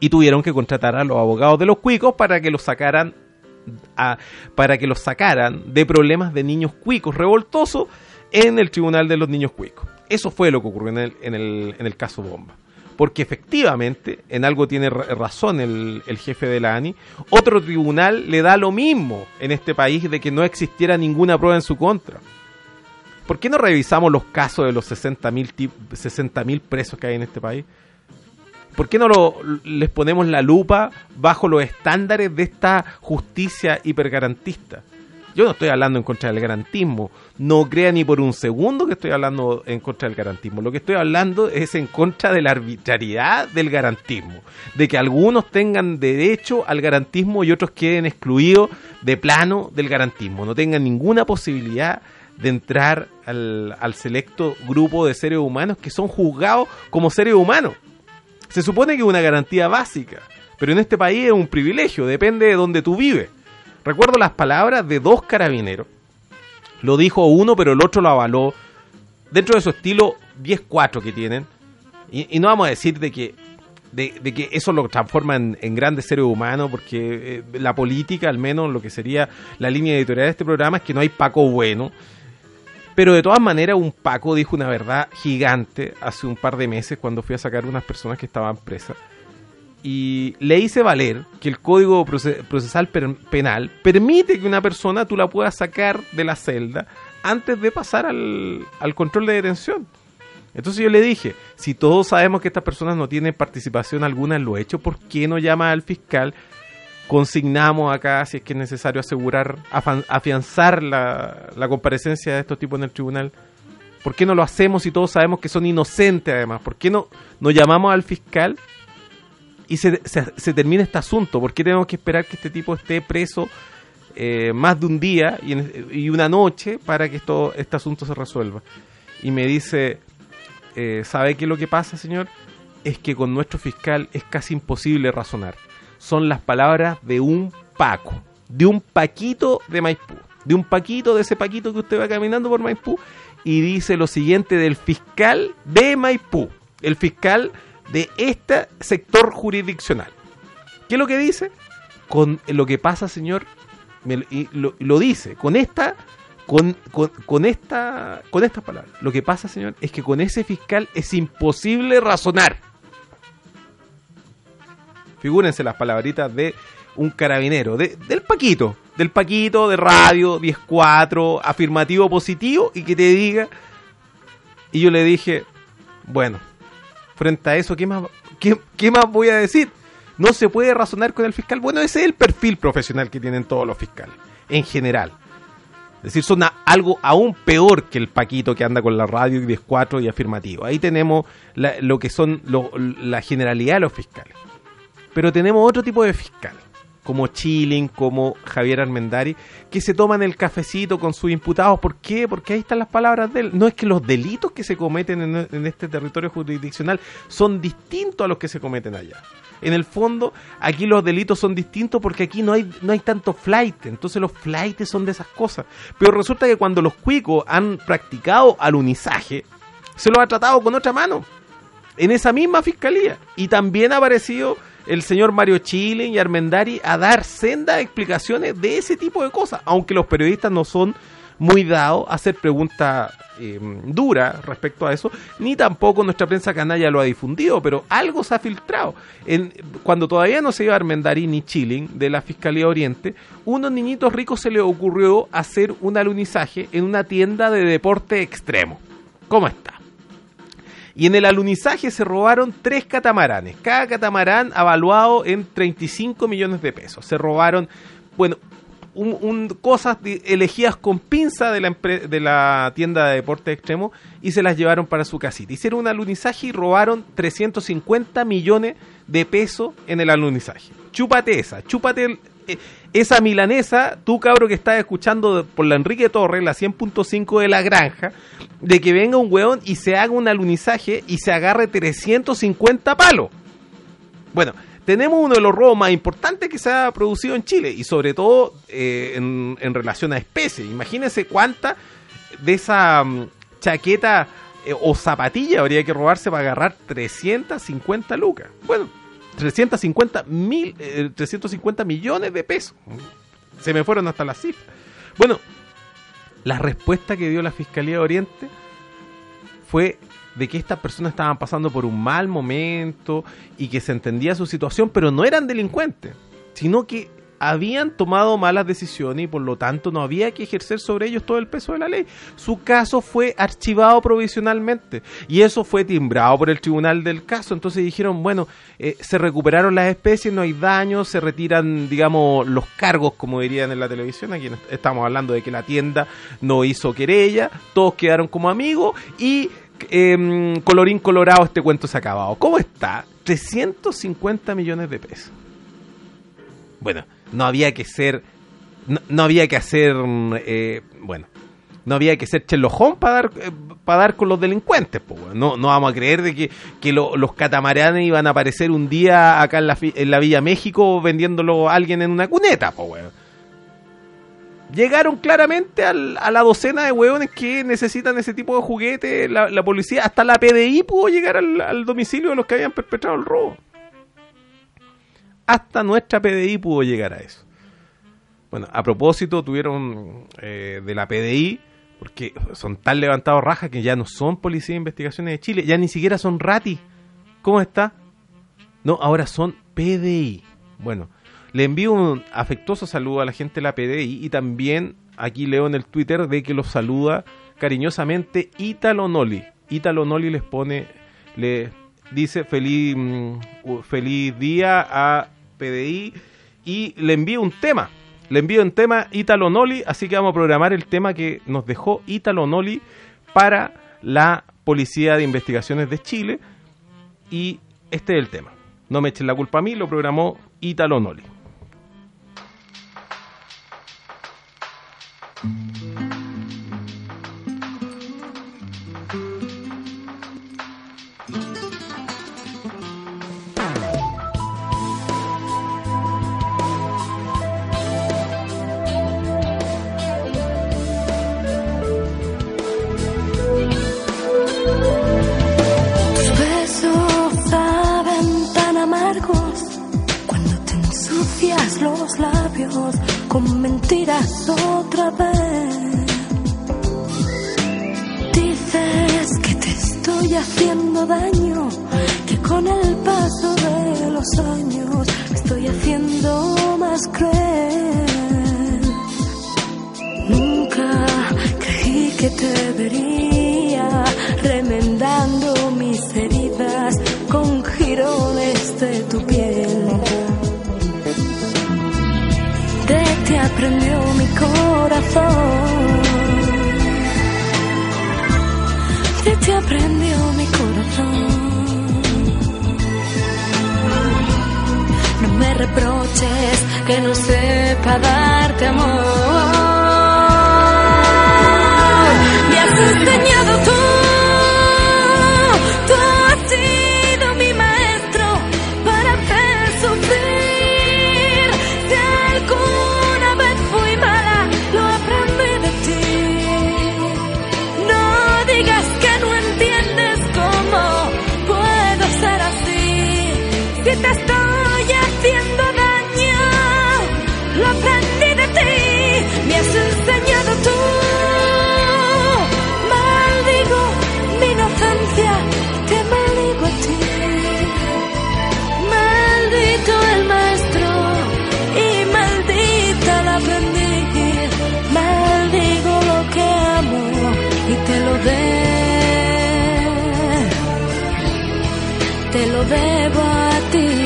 y tuvieron que contratar a los abogados de los cuicos para que los sacaran a, para que los sacaran de problemas de niños cuicos revoltosos en el Tribunal de los Niños Cuicos. Eso fue lo que ocurrió en el, en el, en el caso Bomba. Porque efectivamente, en algo tiene razón el, el jefe de la A N I, otro tribunal le da lo mismo en este país de que no existiera ninguna prueba en su contra. ¿Por qué no revisamos los casos de los sesenta mil presos que hay en este país? ¿Por qué no lo, les ponemos la lupa bajo los estándares de esta justicia hipergarantista? Yo no estoy hablando en contra del garantismo. No crea ni por un segundo que estoy hablando en contra del garantismo. Lo que estoy hablando es en contra de la arbitrariedad del garantismo. De que algunos tengan derecho al garantismo y otros queden excluidos de plano del garantismo. No tengan ninguna posibilidad de entrar al, al selecto grupo de seres humanos que son juzgados como seres humanos. Se supone que es una garantía básica, pero en este país es un privilegio, depende de donde tú vives. Recuerdo las palabras de dos carabineros. Lo dijo uno, pero el otro lo avaló. Dentro de su estilo diez cuatro que tienen. Y, y no vamos a decir de que, de, de que eso lo transforma en, en grandes seres humanos, porque eh, la política, al menos lo que sería la línea editorial de este programa, es que no hay Paco bueno. Pero de todas maneras, un Paco dijo una verdad gigante hace un par de meses cuando fui a sacar unas personas que estaban presas. Y le hice valer que el Código Procesal Penal permite que una persona tú la puedas sacar de la celda antes de pasar al, al control de detención. Entonces yo le dije, si todos sabemos que estas personas no tienen participación alguna en lo hecho, ¿por qué no llama al fiscal? Consignamos acá, si es que es necesario, asegurar, afianzar la, la comparecencia de estos tipos en el tribunal. ¿Por qué no lo hacemos si todos sabemos que son inocentes además? ¿Por qué no, no llamamos al fiscal y se, se, se termina este asunto? ¿Por qué tenemos que esperar que este tipo esté preso eh, más de un día y, en, y una noche para que esto, este asunto se resuelva? Y me dice, eh, ¿sabe qué es lo que pasa, señor? Es que con nuestro fiscal es casi imposible razonar. Son las palabras de un Paco, de un Paquito de Maipú, de un Paquito, de ese Paquito que usted va caminando por Maipú, y dice lo siguiente del fiscal de Maipú, el fiscal de este sector jurisdiccional. ¿Qué es lo que dice? Con lo que pasa, señor, me, y lo, lo dice, con esta, con, con, con esta, con estas palabras. Lo que pasa, señor, es que con ese fiscal es imposible razonar. Figúrense las palabritas de un carabinero, de, del Paquito, del Paquito de radio, diez cuatro, afirmativo positivo, y que te diga. Y yo le dije, bueno, frente a eso, ¿qué más, qué, qué más voy a decir? No se puede razonar con el fiscal. Bueno, ese es el perfil profesional que tienen todos los fiscales, en general. Es decir, son a, algo aún peor que el Paquito que anda con la radio y diez cuatro y afirmativo. Ahí tenemos la, lo que son lo, la generalidad de los fiscales. Pero tenemos otro tipo de fiscal, como Chilling, como Javier Armendari, que se toman el cafecito con sus imputados. ¿Por qué? Porque ahí están las palabras de él. No es que los delitos que se cometen en, en este territorio jurisdiccional son distintos a los que se cometen allá. En el fondo, aquí los delitos son distintos porque aquí no hay no hay tanto flight. Entonces los flights son de esas cosas. Pero resulta que cuando los cuicos han practicado alunizaje, se los ha tratado con otra mano. En esa misma fiscalía. Y también ha aparecido el señor Mario Chilling y Armendari a dar sendas explicaciones de ese tipo de cosas, aunque los periodistas no son muy dados a hacer preguntas eh, duras respecto a eso, ni tampoco nuestra prensa canalla lo ha difundido, pero algo se ha filtrado. En, cuando todavía no se iba Armendari ni Chilling de la Fiscalía Oriente, unos niñitos ricos se les ocurrió hacer un alunizaje en una tienda de deporte extremo. ¿Cómo está? Y en el alunizaje se robaron tres catamaranes, cada catamarán avaluado en treinta y cinco millones de pesos. Se robaron, bueno, un, un, cosas de, elegidas con pinza de la, empre, de la tienda de deporte extremo y se las llevaron para su casita. Hicieron un alunizaje y robaron trescientos cincuenta millones de pesos en el alunizaje. Chúpate esa, chúpate eh, esa milanesa, tú cabro que estás escuchando por la Enrique Torres, la cien punto cinco de La Granja, de que venga un weón y se haga un alunizaje y se agarre trescientos cincuenta palos. Bueno, tenemos uno de los robos más importantes que se ha producido en Chile y sobre todo eh, en, en relación a especies. Imagínense cuánta de esa um, chaqueta eh, o zapatilla habría que robarse para agarrar trescientas cincuenta lucas. Bueno, trescientos cincuenta mil, eh, trescientos cincuenta millones de pesos. Se me fueron hasta las cifras. Bueno, la respuesta que dio la Fiscalía de Oriente fue de que estas personas estaban pasando por un mal momento y que se entendía su situación, pero no eran delincuentes, sino que habían tomado malas decisiones y por lo tanto no había que ejercer sobre ellos todo el peso de la ley. Su caso fue archivado provisionalmente y eso fue timbrado por el tribunal del caso. Entonces dijeron, bueno, eh, se recuperaron las especies, no hay daño, se retiran, digamos, los cargos, como dirían en la televisión. Aquí estamos hablando de que la tienda no hizo querella, todos quedaron como amigos y eh, colorín colorado, este cuento se ha acabado. ¿Cómo está? trescientos cincuenta millones de pesos. Bueno, no había que ser, no, no había que hacer, eh, bueno, no había que ser chelojón para dar, eh, para dar con los delincuentes, pues, bueno. no, no vamos a creer de que, que lo, los catamaranes iban a aparecer un día acá en la, en la Villa México vendiéndolo a alguien en una cuneta, pues, bueno. Llegaron claramente al, a la docena de hueones que necesitan ese tipo de juguetes, la, la policía, hasta la P D I pudo llegar al, al domicilio de los que habían perpetrado el robo. Hasta nuestra P D I pudo llegar a eso. Bueno, a propósito, tuvieron eh, de la P D I, porque son tan levantados rajas que ya no son Policía de Investigaciones de Chile, ya ni siquiera son RATI. ¿Cómo está? No, ahora son P D I. Bueno, le envío un afectuoso saludo a la gente de la P D I y también aquí leo en el Twitter de que los saluda cariñosamente Ítalo Noli. Ítalo Noli les pone, le dice feliz, feliz día a P D I y le envío un tema. Le envío un tema Ítalo Noli, así que vamos a programar el tema que nos dejó Ítalo Noli para la Policía de Investigaciones de Chile y este es el tema. No me echen la culpa a mí, lo programó Ítalo Noli. Los labios con mentiras otra vez. Dices que te estoy haciendo daño, que con el paso de los años me estoy haciendo más cruel. Nunca creí que te vería remendando mis heridas con jirones de tu piel. De ti aprendió mi corazón, de ti aprendió mi corazón. No me reproches que no sepa darte amor. Me has enseñado tú, tú has sido mi maestro para hacer sufrir. Si te estoy haciendo daño, lo aprendí de ti, me has enseñado tú. Maldigo mi inocencia, te maldigo a ti. Maldito el maestro y maldita la aprendiz. Maldigo lo que amo y te lo debo, te lo debo a ti.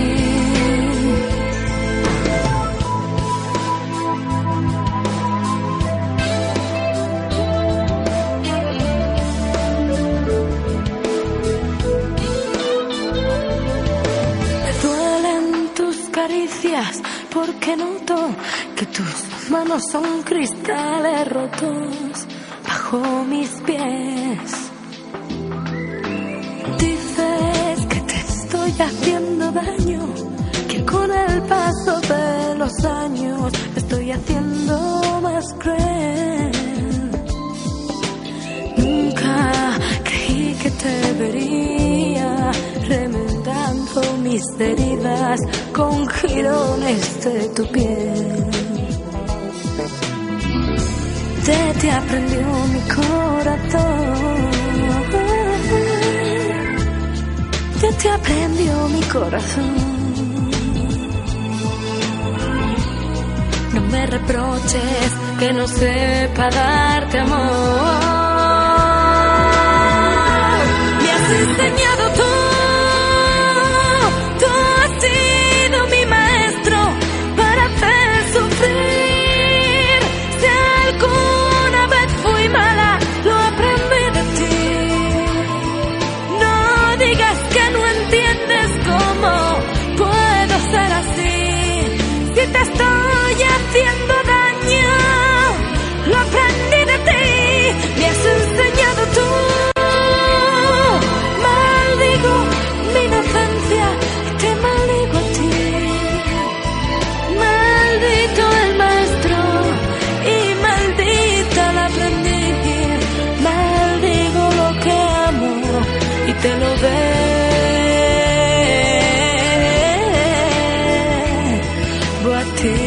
Me duelen tus caricias porque noto que tus manos son cristales rotos bajo mis pies. Dices que te estoy haciendo daño, que con el paso de los años me estoy haciendo más cruel. Nunca creí que te vería remendando mis mis heridas con jirones de tu piel. Te te aprendió mi corazón, te te aprendió mi corazón. No me reproches que no sepa darte amor. Me has enseñado tú, tú has sido mi maestro para hacer sufrir. Si alguna vez fui mala, lo aprendí de ti. No digas que no entiendes cómo puedo ser así. Si te estoy haciendo daño, lo aprendí de ti. Me has enseñado tú. Maldigo mi inocencia y te maldigo a ti. Maldito el maestro y maldita el aprendiz. Maldigo lo que amo y te lo debo a ti.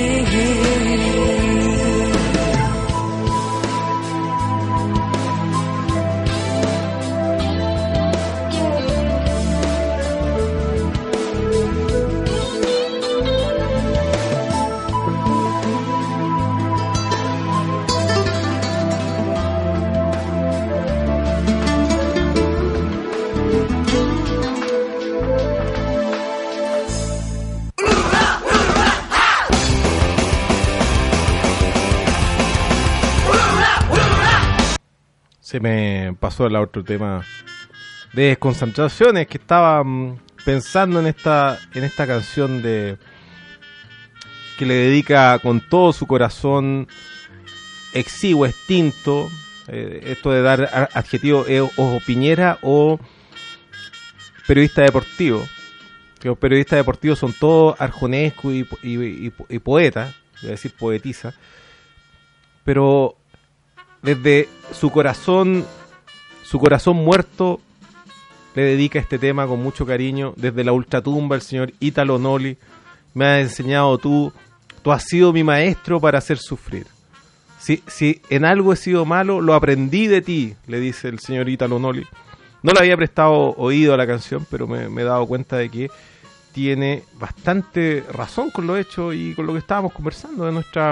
Se me pasó el otro tema de desconcentraciones que estaba mm, pensando en esta en esta canción de que le dedica con todo su corazón exiguo, extinto, eh, esto de dar adjetivo eh, o Piñera o periodista deportivo, que los periodistas deportivos son todos arjonescos y, y, y, y poetas, voy a decir poetisa, pero desde su corazón, su corazón muerto, le dedica este tema con mucho cariño. Desde la ultratumba, el señor Italo Noli, me has enseñado tú, tú has sido mi maestro para hacer sufrir. Si, si en algo he sido malo, lo aprendí de ti, le dice el señor Italo Noli. No le había prestado oído a la canción, pero me, me he dado cuenta de que tiene bastante razón con lo hecho y con lo que estábamos conversando de nuestra...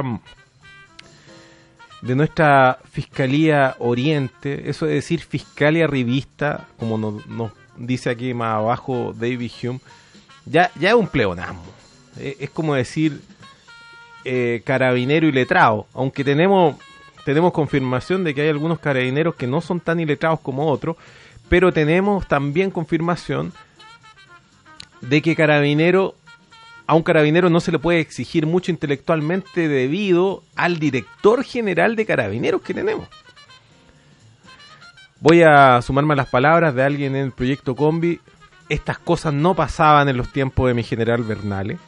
de nuestra Fiscalía Oriente, eso de decir Fiscalía Revista, como nos, nos dice aquí más abajo David Hume, ya, ya es un pleonasmo. Es, es como decir eh, carabinero y letrado, aunque tenemos, tenemos confirmación de que hay algunos carabineros que no son tan iletrados como otros, pero tenemos también confirmación de que carabinero... A un carabinero no se le puede exigir mucho intelectualmente debido al director general de carabineros que tenemos. Voy a sumarme a las palabras de alguien en el proyecto Combi. Estas cosas no pasaban en los tiempos de mi general Bernales.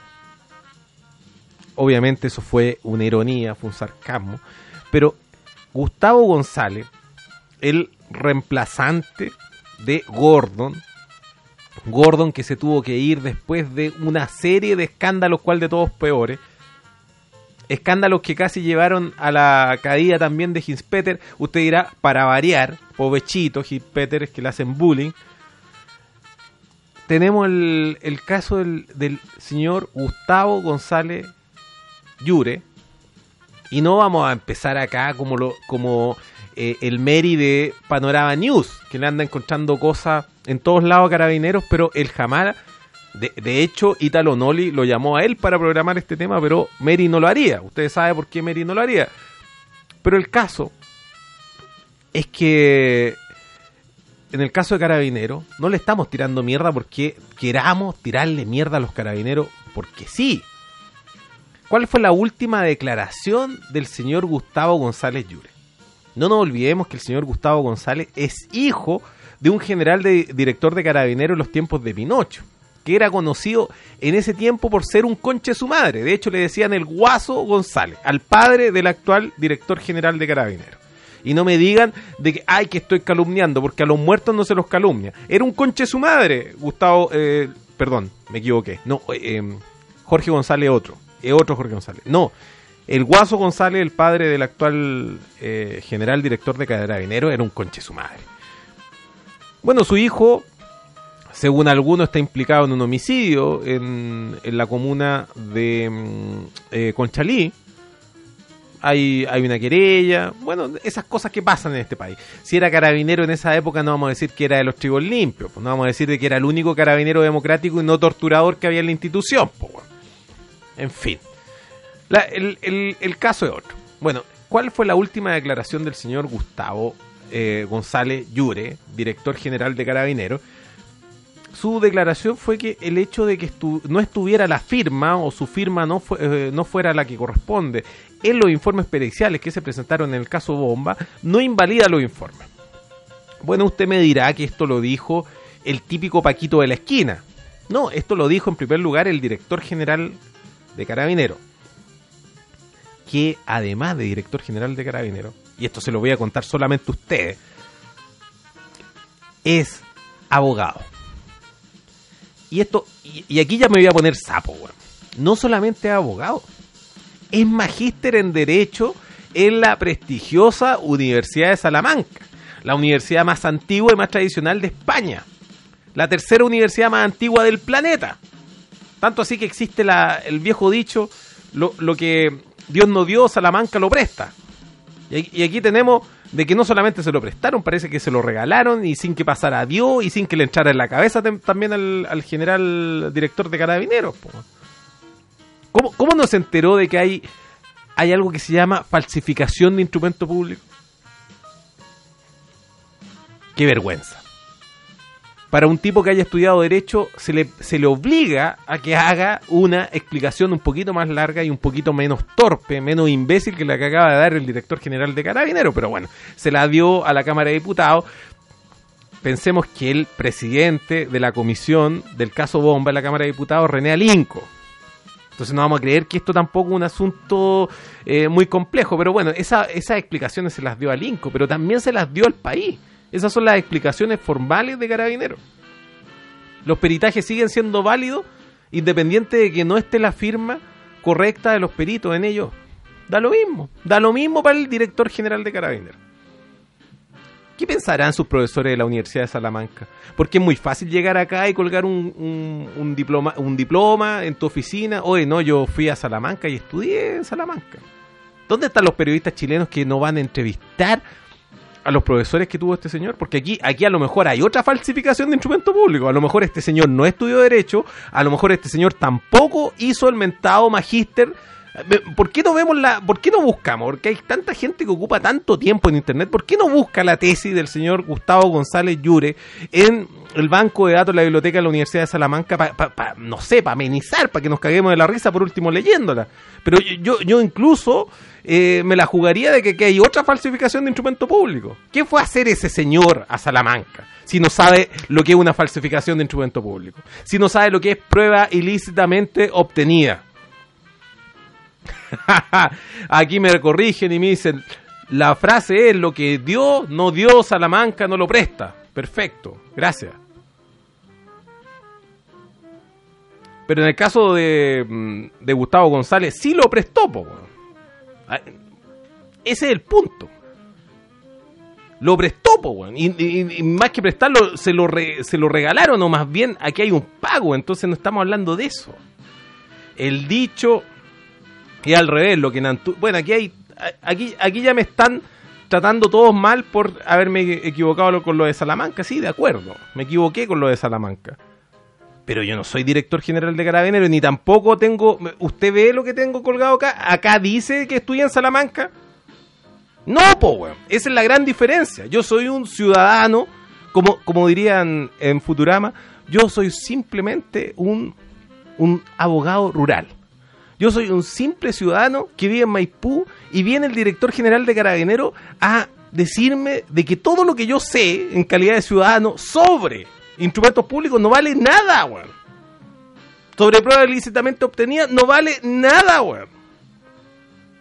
Obviamente eso fue una ironía, fue un sarcasmo. Pero Gustavo González, el reemplazante de Gordon, Gordon que se tuvo que ir después de una serie de escándalos, cual de todos peores, escándalos que casi llevaron a la caída también de Hinspeter. Usted dirá, para variar, pobrecito Hinspeter, es que le hacen bullying. Tenemos el, el caso del, del señor Gustavo González Llure, y no vamos a empezar acá como lo como eh, el Meri de Panorama News, que le anda encontrando cosas en todos lados a Carabineros, pero él jamás, de, de hecho, Italo Noli lo llamó a él para programar este tema, pero Meri no lo haría. Ustedes saben por qué Meri no lo haría. Pero el caso es que en el caso de Carabineros no le estamos tirando mierda porque queramos tirarle mierda a los Carabineros, porque sí. ¿Cuál fue la última declaración del señor Gustavo González Llure? No nos olvidemos que el señor Gustavo González es hijo de un general de, director de Carabineros en los tiempos de Pinocho, que era conocido en ese tiempo por ser un conche de su madre. De hecho, le decían el Guaso González, al padre del actual director general de Carabineros. Y no me digan de que, ay, que estoy calumniando, porque a los muertos no se los calumnia. Era un conche de su madre, Gustavo, eh, perdón, me equivoqué. No, eh, Jorge González otro, es otro Jorge González. No, el Guaso González, el padre del actual eh, general director de Carabineros, era un conche su madre. Bueno, su hijo, según algunos, está implicado en un homicidio en, en la comuna de eh, Conchalí. Hay, hay una querella, bueno, esas cosas que pasan en este país. Si era carabinero en esa época, no vamos a decir que era de los trigos limpios, pues no vamos a decir de que era el único carabinero democrático y no torturador que había en la institución, pues bueno. En fin, la, el, el, el caso es otro. Bueno, ¿cuál fue la última declaración del señor Gustavo eh, González Llure, director general de Carabineros? Su declaración fue que el hecho de que estu- no estuviera la firma o su firma no, fu- eh, no fuera la que corresponde en los informes periciales que se presentaron en el caso Bomba, no invalida los informes. Bueno, usted me dirá que esto lo dijo el típico Paquito de la esquina. No, esto lo dijo en primer lugar el director general de Carabineros, que además de director general de Carabineros, y esto se lo voy a contar solamente a ustedes, es abogado. Y esto, y, y aquí ya me voy a poner sapo, weón. No solamente es abogado, es magíster en Derecho en la prestigiosa Universidad de Salamanca, la universidad más antigua y más tradicional de España, la tercera universidad más antigua del planeta. Tanto así que existe la, el viejo dicho, lo, lo que Dios no dio, Salamanca lo presta. Y, y aquí tenemos de que no solamente se lo prestaron, parece que se lo regalaron y sin que pasara a Dios y sin que le entrara en la cabeza tem- también al, al general director de Carabineros. Po. ¿Cómo, ¿Cómo no se enteró de que hay, hay algo que se llama falsificación de instrumento público? ¡Qué vergüenza! Para un tipo que haya estudiado Derecho, se le, se le obliga a que haga una explicación un poquito más larga y un poquito menos torpe, menos imbécil que la que acaba de dar el director general de Carabineros. Pero bueno, se la dio a la Cámara de Diputados. Pensemos que el presidente de la comisión del caso Bomba en la Cámara de Diputados, René Alinco. Entonces no vamos a creer que esto tampoco es un asunto eh, muy complejo. Pero bueno, esa, esas explicaciones se las dio Alinco, pero también se las dio al país. Esas son las explicaciones formales de Carabineros. Los peritajes siguen siendo válidos, independiente de que no esté la firma correcta de los peritos en ellos. Da lo mismo. Da lo mismo para el director general de Carabineros. ¿Qué pensarán sus profesores de la Universidad de Salamanca? Porque es muy fácil llegar acá y colgar un, un, un, diploma, un diploma en tu oficina. Oye, no, yo fui a Salamanca y estudié en Salamanca. ¿Dónde están los periodistas chilenos que no van a entrevistar a los profesores que tuvo este señor? Porque aquí, aquí a lo mejor hay otra falsificación de instrumento público. A lo mejor este señor no estudió Derecho, a lo mejor este señor tampoco hizo el mentado magíster. ¿Por qué no vemos la, por qué no buscamos? Porque hay tanta gente que ocupa tanto tiempo en internet. ¿Por qué no busca la tesis del señor Gustavo González Llure en el banco de datos de la biblioteca de la Universidad de Salamanca para, pa, pa, no sé, para amenizar, para que nos caguemos de la risa por último leyéndola? Pero yo, yo incluso eh, me la jugaría de que, que hay otra falsificación de instrumento público. ¿Qué fue a hacer ese señor a Salamanca si no sabe lo que es una falsificación de instrumento público? Si no sabe lo que es prueba ilícitamente obtenida. Aquí me corrigen y me dicen, la frase es: lo que dio, no dio, Salamanca no lo presta. Perfecto, gracias. Pero en el caso de, de Gustavo González, sí lo prestó, po. Ese es el punto. Lo prestó, po, y, y, y más que prestarlo, se lo, re, se lo regalaron, o más bien aquí hay un pago, entonces no estamos hablando de eso. El dicho es al revés, lo que Nantu... Bueno, aquí hay aquí aquí ya me están tratando todos mal por haberme equivocado con lo de Salamanca. Sí, de acuerdo, me equivoqué con lo de Salamanca. Pero yo no soy director general de Carabineros, ni tampoco tengo... ¿Usted ve lo que tengo colgado acá? ¿Acá dice que estudia en Salamanca? No, po, weón. Esa es la gran diferencia. Yo soy un ciudadano, como, como dirían en Futurama, yo soy simplemente un, un abogado rural. Yo soy un simple ciudadano que vive en Maipú y viene el director general de Carabineros a decirme de que todo lo que yo sé en calidad de ciudadano sobre instrumentos públicos no vale nada, weón. Sobre pruebas ilícitamente obtenidas no vale nada, weón.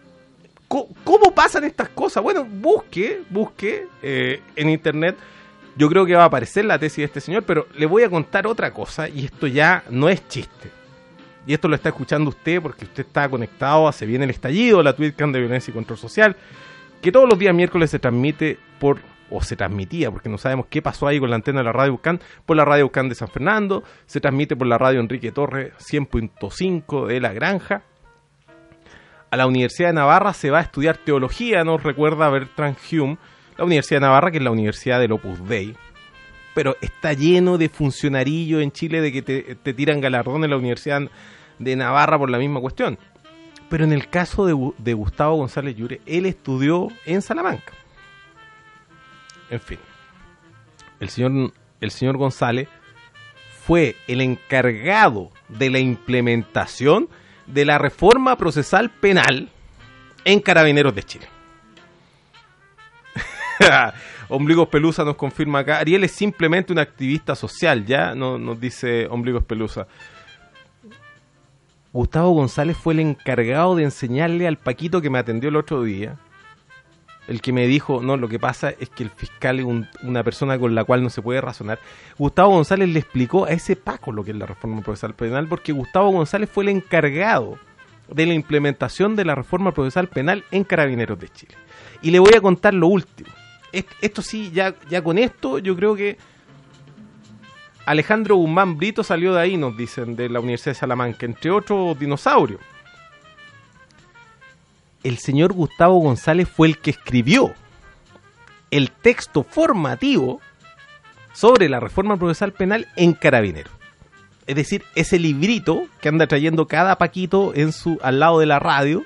¿Cómo, ¿Cómo pasan estas cosas? Bueno, busque, busque eh, en internet Yo creo que va a aparecer la tesis de este señor, pero le voy a contar otra cosa, y esto ya no es chiste. Y esto lo está escuchando usted porque usted está conectado a Se Viene el Estallido, la TweetCam de Violencia y Control Social, que todos los días miércoles se transmite por, o se transmitía, porque no sabemos qué pasó ahí con la antena de la Radio Ucán, por la Radio Ucán de San Fernando, se transmite por la Radio Enrique Torres cien punto cinco de La Granja. A la Universidad de Navarra se va a estudiar teología, nos recuerda Bertrand Hume, la Universidad de Navarra, que es la Universidad del Opus Dei. Pero está lleno de funcionarillos en Chile de que te, te tiran galardones en la Universidad de Navarra por la misma cuestión. Pero en el caso de, de Gustavo González Llure, él estudió en Salamanca. En fin, el señor, el señor González fue el encargado de la implementación de la reforma procesal penal en Carabineros de Chile. Ombligos Pelusa nos confirma acá. Ariel es simplemente un activista social, ya no, nos dice Ombligos Pelusa. Gustavo González fue el encargado de enseñarle al Paquito que me atendió el otro día, el que me dijo, no, lo que pasa es que el fiscal es un, una persona con la cual no se puede razonar. Gustavo González le explicó a ese Paco lo que es la reforma procesal penal, porque Gustavo González fue el encargado de la implementación de la reforma procesal penal en Carabineros de Chile. Y le voy a contar lo último. Esto sí, ya, ya con esto yo creo que Alejandro Guzmán Brito salió de ahí, nos dicen, de la Universidad de Salamanca, entre otros dinosaurios. El señor Gustavo González fue el que escribió el texto formativo sobre la reforma procesal penal en Carabineros. Es decir, ese librito que anda trayendo cada Paquito en su, al lado de la radio,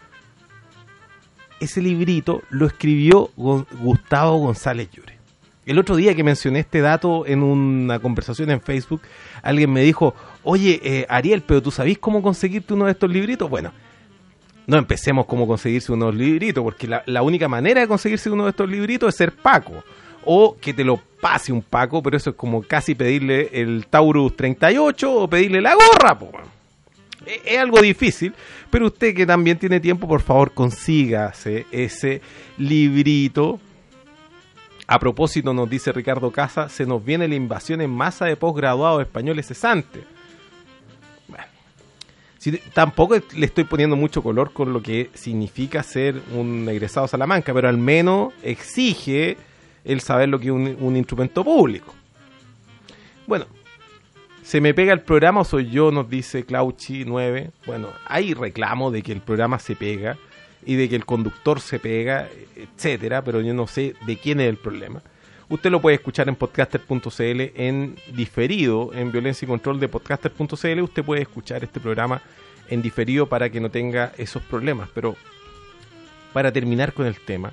ese librito lo escribió Gustavo González Llure. El otro día que mencioné este dato en una conversación en Facebook, alguien me dijo, oye, eh, Ariel, pero ¿tú sabés cómo conseguirte uno de estos libritos? Bueno, no empecemos cómo conseguirse unos libritos, porque la, la única manera de conseguirse uno de estos libritos es ser Paco, o que te lo pase un Paco, pero eso es como casi pedirle el Taurus treinta y ocho o pedirle la gorra, po. Es algo difícil, pero usted que también tiene tiempo, por favor, consígase ese librito. A propósito, nos dice Ricardo Casa, se nos viene la invasión en masa de posgraduados españoles cesantes. Bueno, si, tampoco le estoy poniendo mucho color con lo que significa ser un egresado Salamanca, pero al menos exige el saber lo que es un, un instrumento público. Bueno, ¿se me pega el programa o soy yo? Nos dice Clauchi nueve. Bueno, hay reclamo de que el programa se pega y de que el conductor se pega, etcétera, pero yo no sé de quién es el problema. Usted lo puede escuchar en podcaster punto c l en diferido, en Violencia y Control de podcaster punto c l. Usted puede escuchar este programa en diferido para que no tenga esos problemas. Pero para terminar con el tema,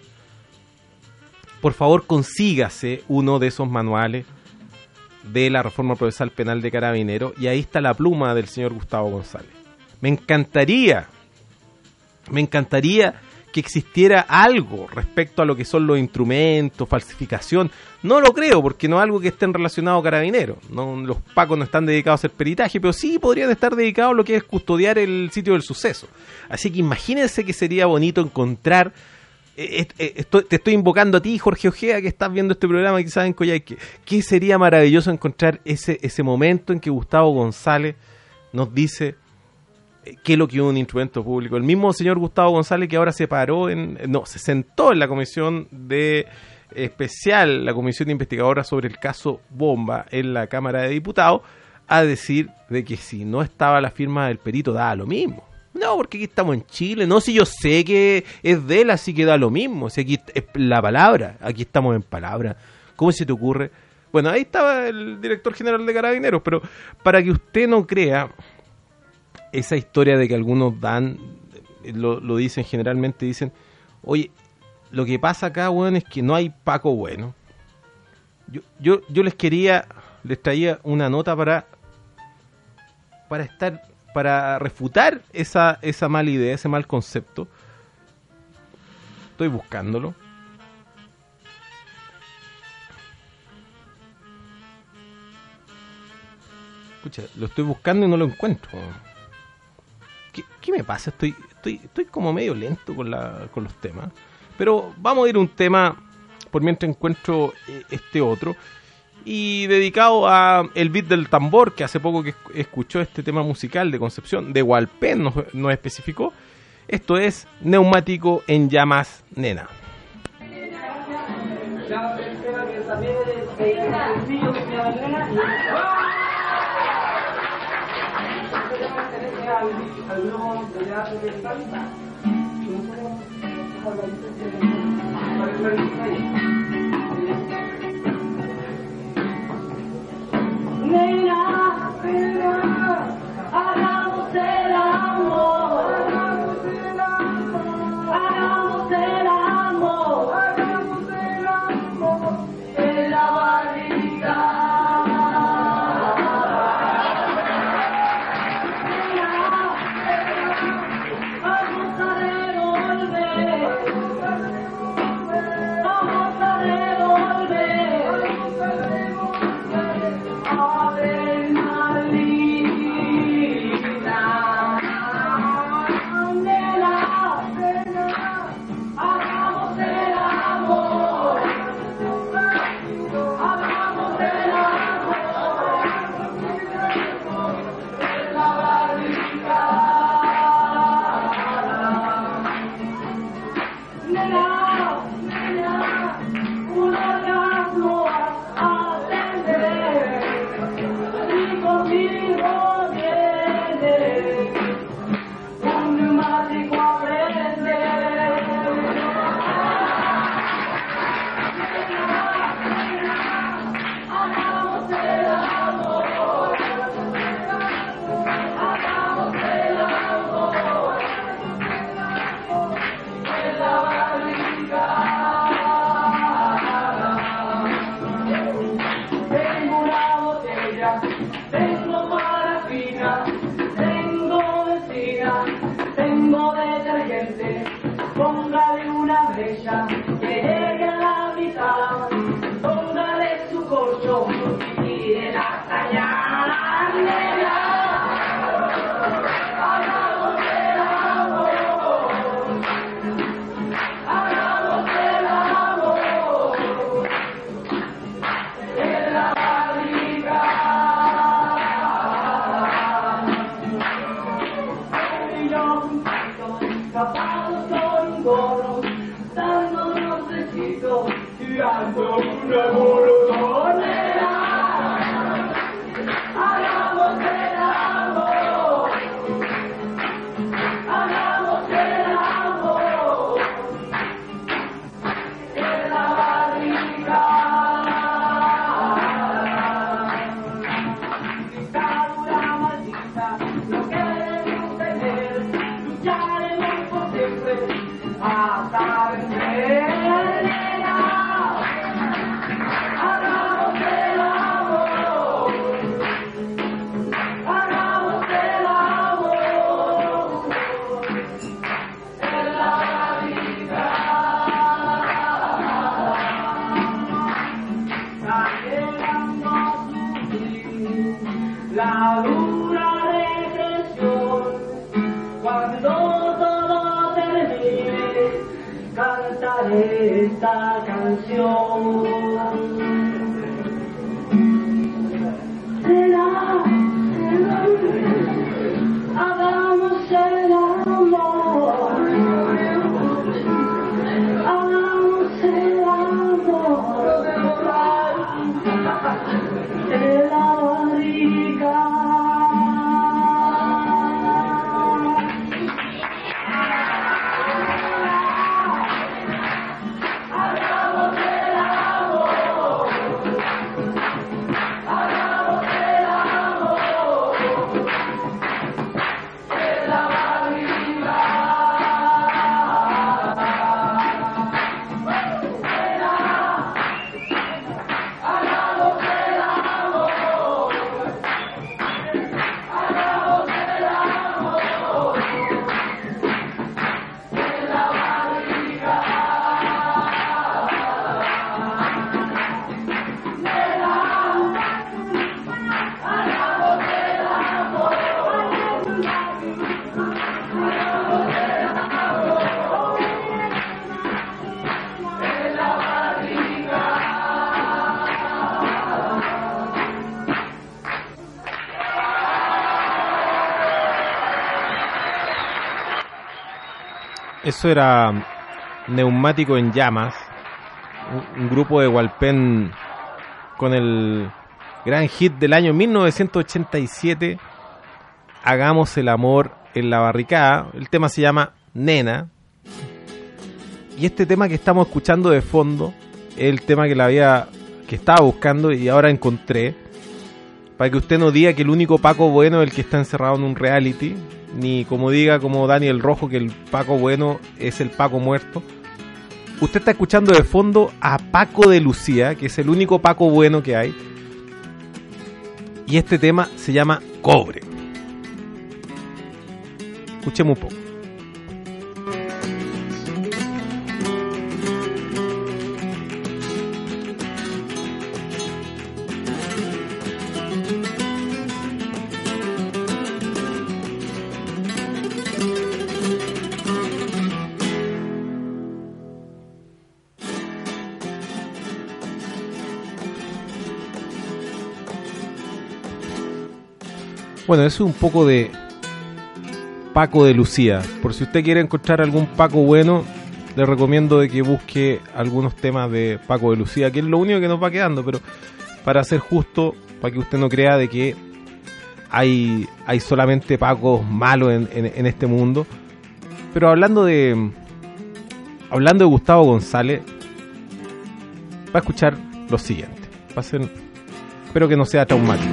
por favor consígase uno de esos manuales de la reforma procesal penal de Carabineros, y ahí está la pluma del señor Gustavo González. Me encantaría, me encantaría que existiera algo respecto a lo que son los instrumentos, falsificación. No lo creo, porque no es algo que esté relacionado a Carabineros. No, los pacos no están dedicados a hacer peritaje, pero sí podrían estar dedicados a lo que es custodiar el sitio del suceso. Así que imagínense que sería bonito encontrar. Estoy, te estoy invocando a ti, Jorge Ojea, que estás viendo este programa quizás en Coyhaique. ¿Qué sería maravilloso encontrar ese, ese momento en que Gustavo González nos dice qué es lo que es un instrumento público? El mismo señor Gustavo González que ahora se paró, en no, se sentó en la comisión de especial, la comisión investigadora sobre el caso Bomba en la Cámara de Diputados, a decir de que si no estaba la firma del perito daba lo mismo. No, porque aquí estamos en Chile. No, si yo sé que es de él, así que da lo mismo. Si aquí es la palabra, aquí estamos en palabra. ¿Cómo se te ocurre? Bueno, ahí estaba el director general de Carabineros, pero para que usted no crea esa historia de que algunos dan, lo, lo dicen generalmente, dicen, oye, lo que pasa acá, weón, es que no hay Paco bueno. Yo, yo, yo les quería, les traía una nota para, para estar... para refutar esa, esa mala idea, ese mal concepto. Estoy buscándolo. Escucha, lo estoy buscando y no lo encuentro. ¿Qué, qué me pasa? Estoy, estoy, estoy como medio lento con, la, con los temas. Pero vamos a ir a un tema por mientras encuentro eh, este otro. Y dedicado a el beat del tambor, que hace poco que escuchó este tema musical de Concepción, de Hualpén nos, nos especificó. Esto es Neumático en Llamas, Nena. Nena, nena, hagamos el amor, hagamos el amor, hagamos el amor, hagamos el amor en la barriga. Nena, vamos a revolver, vamos a revolver, vamos a revolver. Esta canción será, hagamos el amor, hagamos el amor en la barriga. Hagamos el amor. Eso era Neumático en Llamas, un, un grupo de Hualpén con el gran hit del año mil novecientos ochenta y siete, Hagamos el amor en la barricada. El tema se llama Nena. Y este tema que estamos escuchando de fondo es el tema que la había, que estaba buscando y ahora encontré. Para que usted no diga que el único Paco bueno es el que está encerrado en un reality, ni como diga como Daniel Rojo que el Paco bueno es el Paco muerto. Usted está escuchando de fondo a Paco de Lucía, que es el único Paco bueno que hay. Y este tema se llama Cobre. Escuchemos un poco. Bueno, eso es un poco de Paco de Lucía. Por si usted quiere encontrar algún Paco bueno, le recomiendo de que busque algunos temas de Paco de Lucía, que es lo único que nos va quedando, pero para ser justo, para que usted no crea de que hay, hay solamente Pacos malos en, en, en este mundo. Pero hablando de hablando de Gustavo González, va a escuchar lo siguiente. Va a ser, espero que no sea traumático.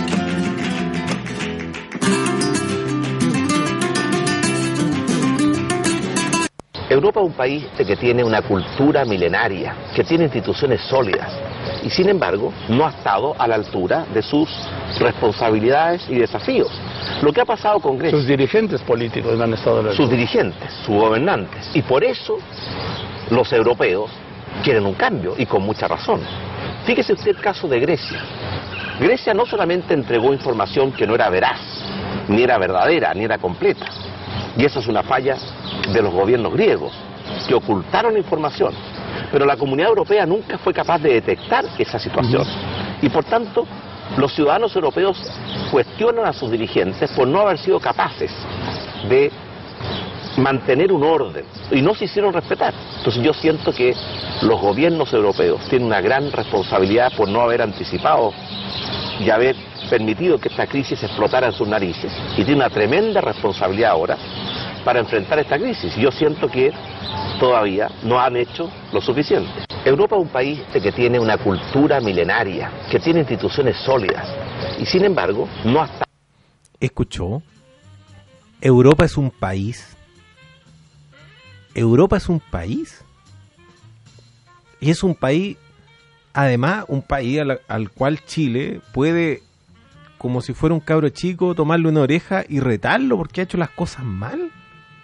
Europa es un país que tiene una cultura milenaria, que tiene instituciones sólidas y sin embargo no ha estado a la altura de sus responsabilidades y desafíos. Lo que ha pasado con Grecia... Sus dirigentes políticos no han estado a la altura. Sus dirigentes, sus gobernantes. Y por eso los europeos quieren un cambio y con mucha razón. Fíjese usted el caso de Grecia. Grecia no solamente entregó información que no era veraz, ni era verdadera, ni era completa. Y eso es una falla de los gobiernos griegos, que ocultaron información. Pero la Comunidad Europea nunca fue capaz de detectar esa situación. Y por tanto, los ciudadanos europeos cuestionan a sus dirigentes por no haber sido capaces de mantener un orden. Y no se hicieron respetar. Entonces yo siento que los gobiernos europeos tienen una gran responsabilidad por no haber anticipado y haber permitido que esta crisis explotara en sus narices. Y tiene una tremenda responsabilidad ahora para enfrentar esta crisis. Yo siento que todavía no han hecho lo suficiente. Europa es un país que tiene una cultura milenaria, que tiene instituciones sólidas, y sin embargo no ha estado... ¿Escuchó? Europa es un país. Europa es un país. Y es un país, además, un país al, al cual Chile puede, como si fuera un cabro chico, tomarle una oreja y retarlo porque ha hecho las cosas mal.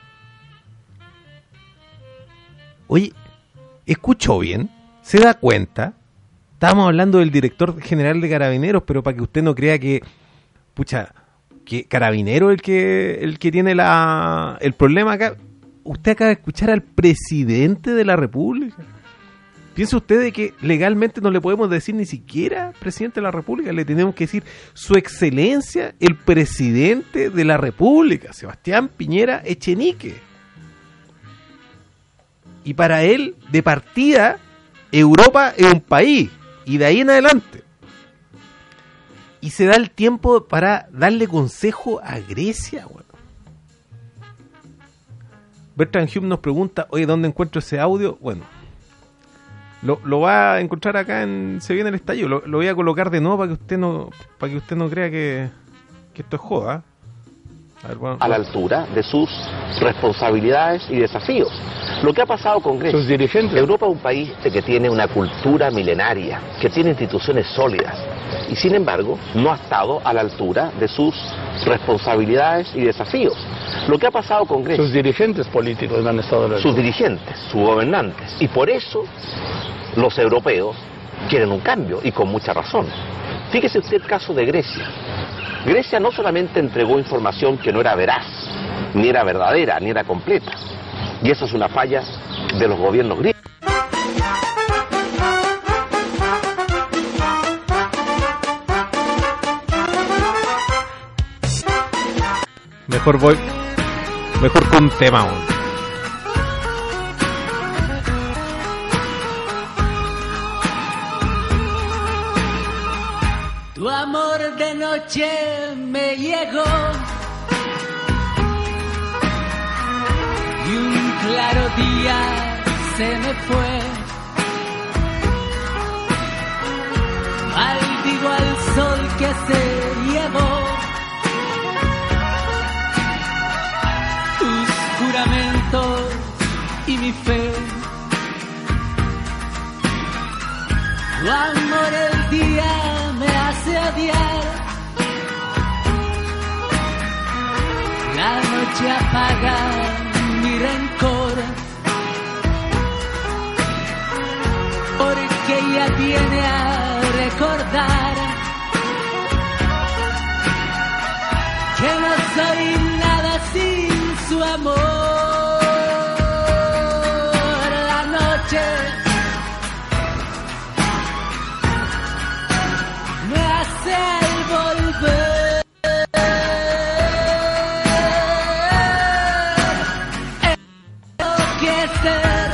Oye, ¿escuchó bien? ¿Se da cuenta? Estábamos hablando del director general de Carabineros, pero para que usted no crea que, pucha, que Carabinero es el que, el que tiene la, el problema acá. Usted acaba de escuchar al presidente de la República. ¿Piensa usted de que legalmente no le podemos decir ni siquiera presidente de la República? Le tenemos que decir su excelencia, el presidente de la República, Sebastián Piñera Echenique. Y para él, de partida, Europa es un país. Y de ahí en adelante. Y se da el tiempo para darle consejo a Grecia. Bueno. Bertrand Hume nos pregunta, oye, ¿dónde encuentro ese audio? Bueno, lo, lo va a encontrar acá en Se Viene el Estallido. Lo, lo voy a colocar de nuevo para que usted no, para que usted no crea que, que esto es joda. A ver, bueno, a la altura de sus responsabilidades y desafíos. Lo que ha pasado con Grecia... Sus dirigentes... Europa es un país que tiene una cultura milenaria, que tiene instituciones sólidas, y sin embargo no ha estado a la altura de sus responsabilidades y desafíos. Lo que ha pasado con Grecia... Sus dirigentes políticos no han estado a la altura. Sus dirigentes, sus gobernantes. Y por eso los europeos quieren un cambio, y con mucha razón. Fíjese usted el caso de Grecia. Grecia no solamente entregó información que no era veraz, ni era verdadera, ni era completa. Y eso es una falla de los gobiernos griegos. Mejor voy, mejor con un tema. Tu amor de noche me llegó y un claro día se me fue. Maldigo al sol que se llevó tus juramentos y mi fe. Tu amor el día me hace odiar, la noche apaga mi rencor, porque ella viene a recordar que no soy nada sin su amor. La noche me hace al volver enloquecer.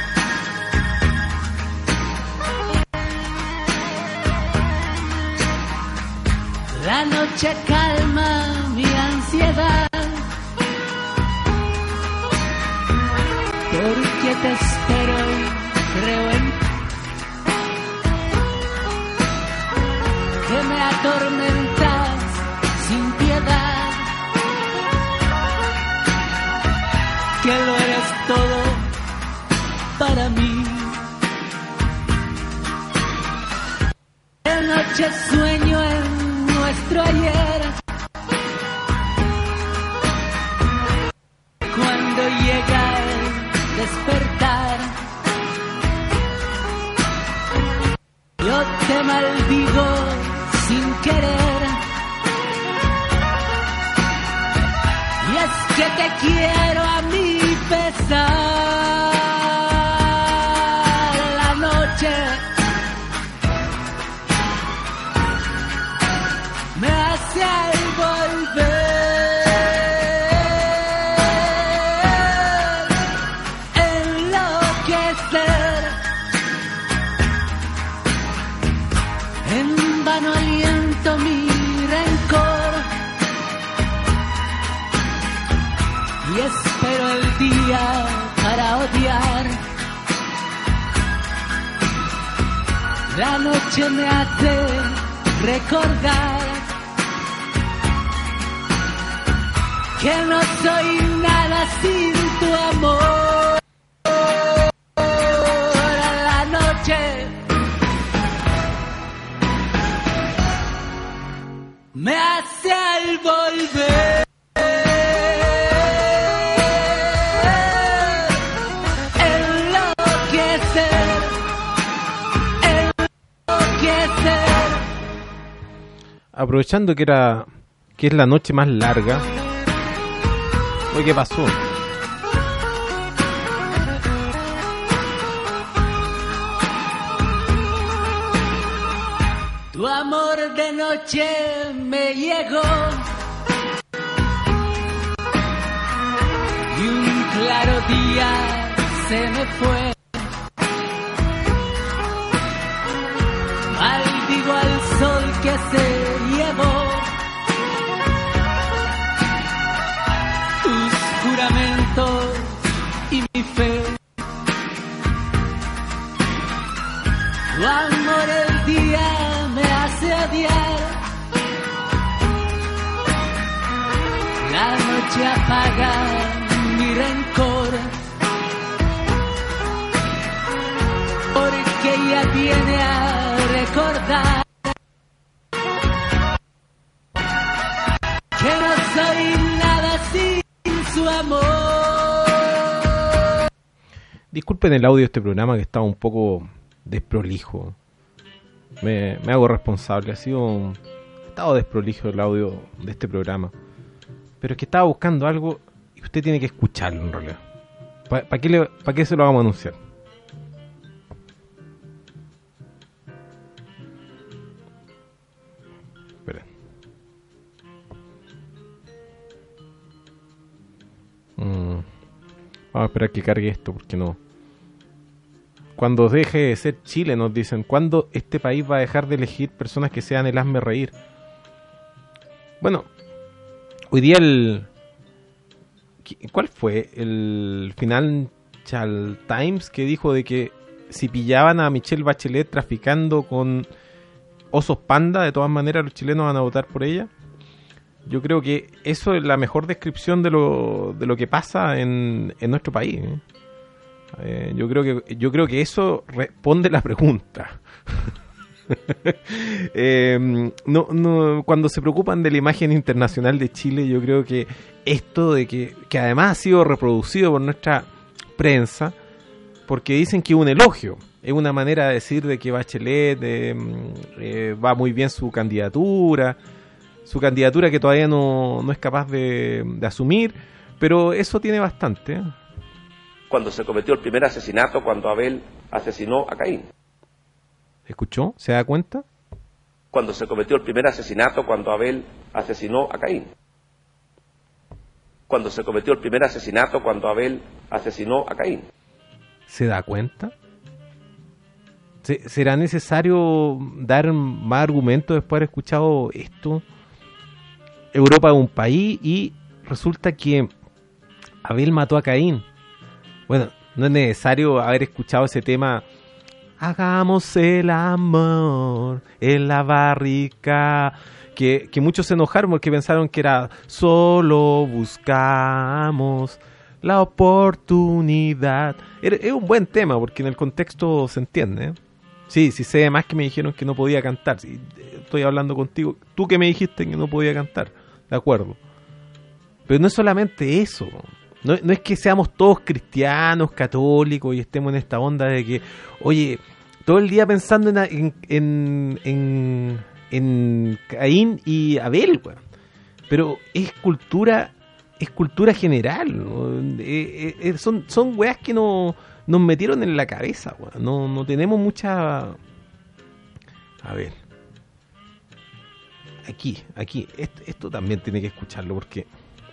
La noche calma mi ansiedad, porque te espero y creo en ti, que me atormentas sin piedad, que lo eres todo para mí. De noche sueño en nuestro ayer, cuando llega el despertar, yo te maldigo sin querer, y es que te quiero a mi pesar. La noche me hace al volver enloquecer. En vano aliento mi rencor y espero el día para odiar. La noche me hace recordar que no soy nada sin tu amor. La noche me hace al volver enloquecer, enloquecer. Aprovechando que era que es la noche más larga. Oye, ¿qué pasó? Tu amor de noche me llegó y un claro día se me fue. Maldigo al sol que se llevó tus juramentos y mi fe. Tu amor el día me hace odiar, la noche apaga mi rencor, porque ella viene a recordar que no soy nada sin su amor. Disculpen el audio de este programa que estaba un poco desprolijo. Me, me hago responsable. Ha sido un estado desprolijo el audio de este programa. Pero es que estaba buscando algo y usted tiene que escucharlo en realidad. ¿Para pa qué, le, pa qué se lo vamos a anunciar? Esperen. Mm. Vamos a esperar que cargue esto porque no. cuando deje de ser Chile, nos dicen. ¿Cuándo este país va a dejar de elegir personas que sean el hazme reír? Bueno, hoy día el... ¿Cuál fue? El Financial Times que dijo de que si pillaban a Michelle Bachelet traficando con osos panda, de todas maneras los chilenos van a votar por ella. Yo creo que eso es la mejor descripción de lo, de lo que pasa en, en nuestro país. ¿eh? Eh, yo creo que yo creo que eso responde la pregunta. eh, no, no, cuando se preocupan de la imagen internacional de Chile, yo creo que esto de que, que además ha sido reproducido por nuestra prensa, porque dicen que es un elogio, es una manera de decir de que Bachelet eh, eh, va muy bien su candidatura, su candidatura que todavía no, no es capaz de, de asumir, pero eso tiene bastante. ¿eh? Cuando se cometió el primer asesinato, cuando Abel asesinó a Caín. ¿Escuchó? ¿Se da cuenta? Cuando se cometió el primer asesinato, cuando Abel asesinó a Caín. Cuando se cometió el primer asesinato, cuando Abel asesinó a Caín. ¿Se da cuenta? ¿Será necesario dar más argumentos después de haber escuchado esto? Europa es un país y resulta que Abel mató a Caín. Bueno, no es necesario haber escuchado ese tema. Hagamos el amor en la barrica. Que, que muchos se enojaron porque pensaron que era solo buscamos la oportunidad. Era, es un buen tema porque en el contexto se entiende. ¿eh? Sí, sí sé más que me dijeron que no podía cantar. Sí, estoy hablando contigo. Tú que me dijiste que no podía cantar. De acuerdo. Pero no es solamente eso. No, no es que seamos todos cristianos, católicos y estemos en esta onda de que, oye, todo el día pensando en en, en, en, en Caín y Abel, weón. Pero es cultura, es cultura general, ¿no? eh, eh, son, son weas que no, nos metieron en la cabeza, weón. No, no tenemos mucha... A ver. Aquí, aquí, esto, esto también tiene que escucharlo porque...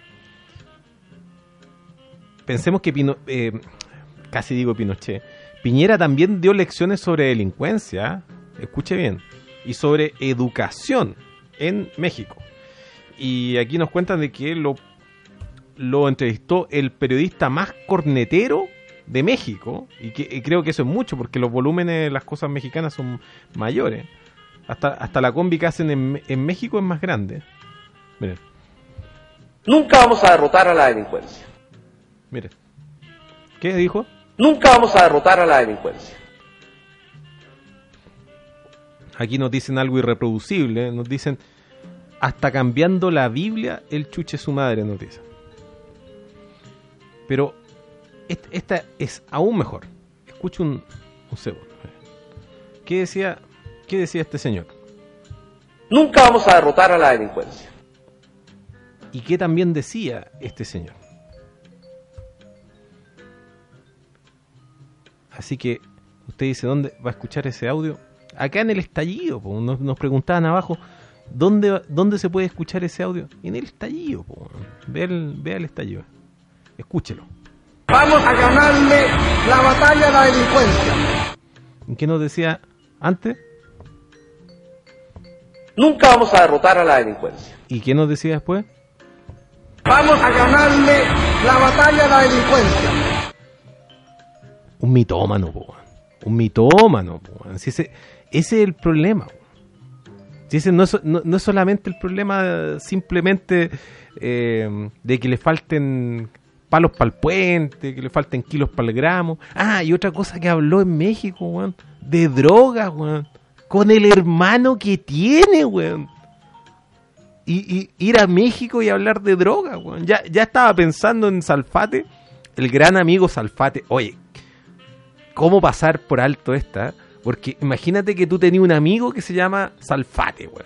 Pensemos que Pino, eh, casi digo Pinochet, Piñera también dio lecciones sobre delincuencia, escuche bien, y sobre educación en México. Y aquí nos cuentan de que lo, lo entrevistó el periodista más cornetero de México, y, que, y creo que eso es mucho, porque los volúmenes de las cosas mexicanas son mayores. Hasta, hasta la combi que hacen en, en México es más grande. Miren. Nunca vamos a derrotar a la delincuencia. Mire, ¿qué dijo? Nunca vamos a derrotar a la delincuencia. Aquí nos dicen algo irreproducible, nos dicen, hasta cambiando la Biblia, el chuche su madre, nos dicen. Pero esta es aún mejor. Escucha un, un segundo. ¿Qué decía, qué decía este señor? Nunca vamos a derrotar a la delincuencia. ¿Y qué también decía este señor? Así que usted dice, ¿dónde va a escuchar ese audio? Acá en el estallido, po. Nos, nos preguntaban abajo, ¿dónde, ¿dónde se puede escuchar ese audio? En el estallido, po. Vea el, vea el estallido. Escúchelo. Vamos a ganarle la batalla a la delincuencia. ¿Qué nos decía antes? Nunca vamos a derrotar a la delincuencia. ¿Y qué nos decía después? Vamos a ganarle la batalla a la delincuencia. Un mitómano, po. Un mitómano, po. Si ese, ese es el problema. Si ese no es, no, no es solamente el problema simplemente eh, de que le falten palos para el puente, que le falten kilos para el gramo. Ah, y otra cosa que habló en México, weón, de droga, weón, con el hermano que tiene, weón. Y, y ir a México y hablar de droga, weón. Ya, ya estaba pensando en Salfate, el gran amigo Salfate. Oye, ¿cómo pasar por alto esta? Porque imagínate que tú tenías un amigo que se llama Salfate, weón.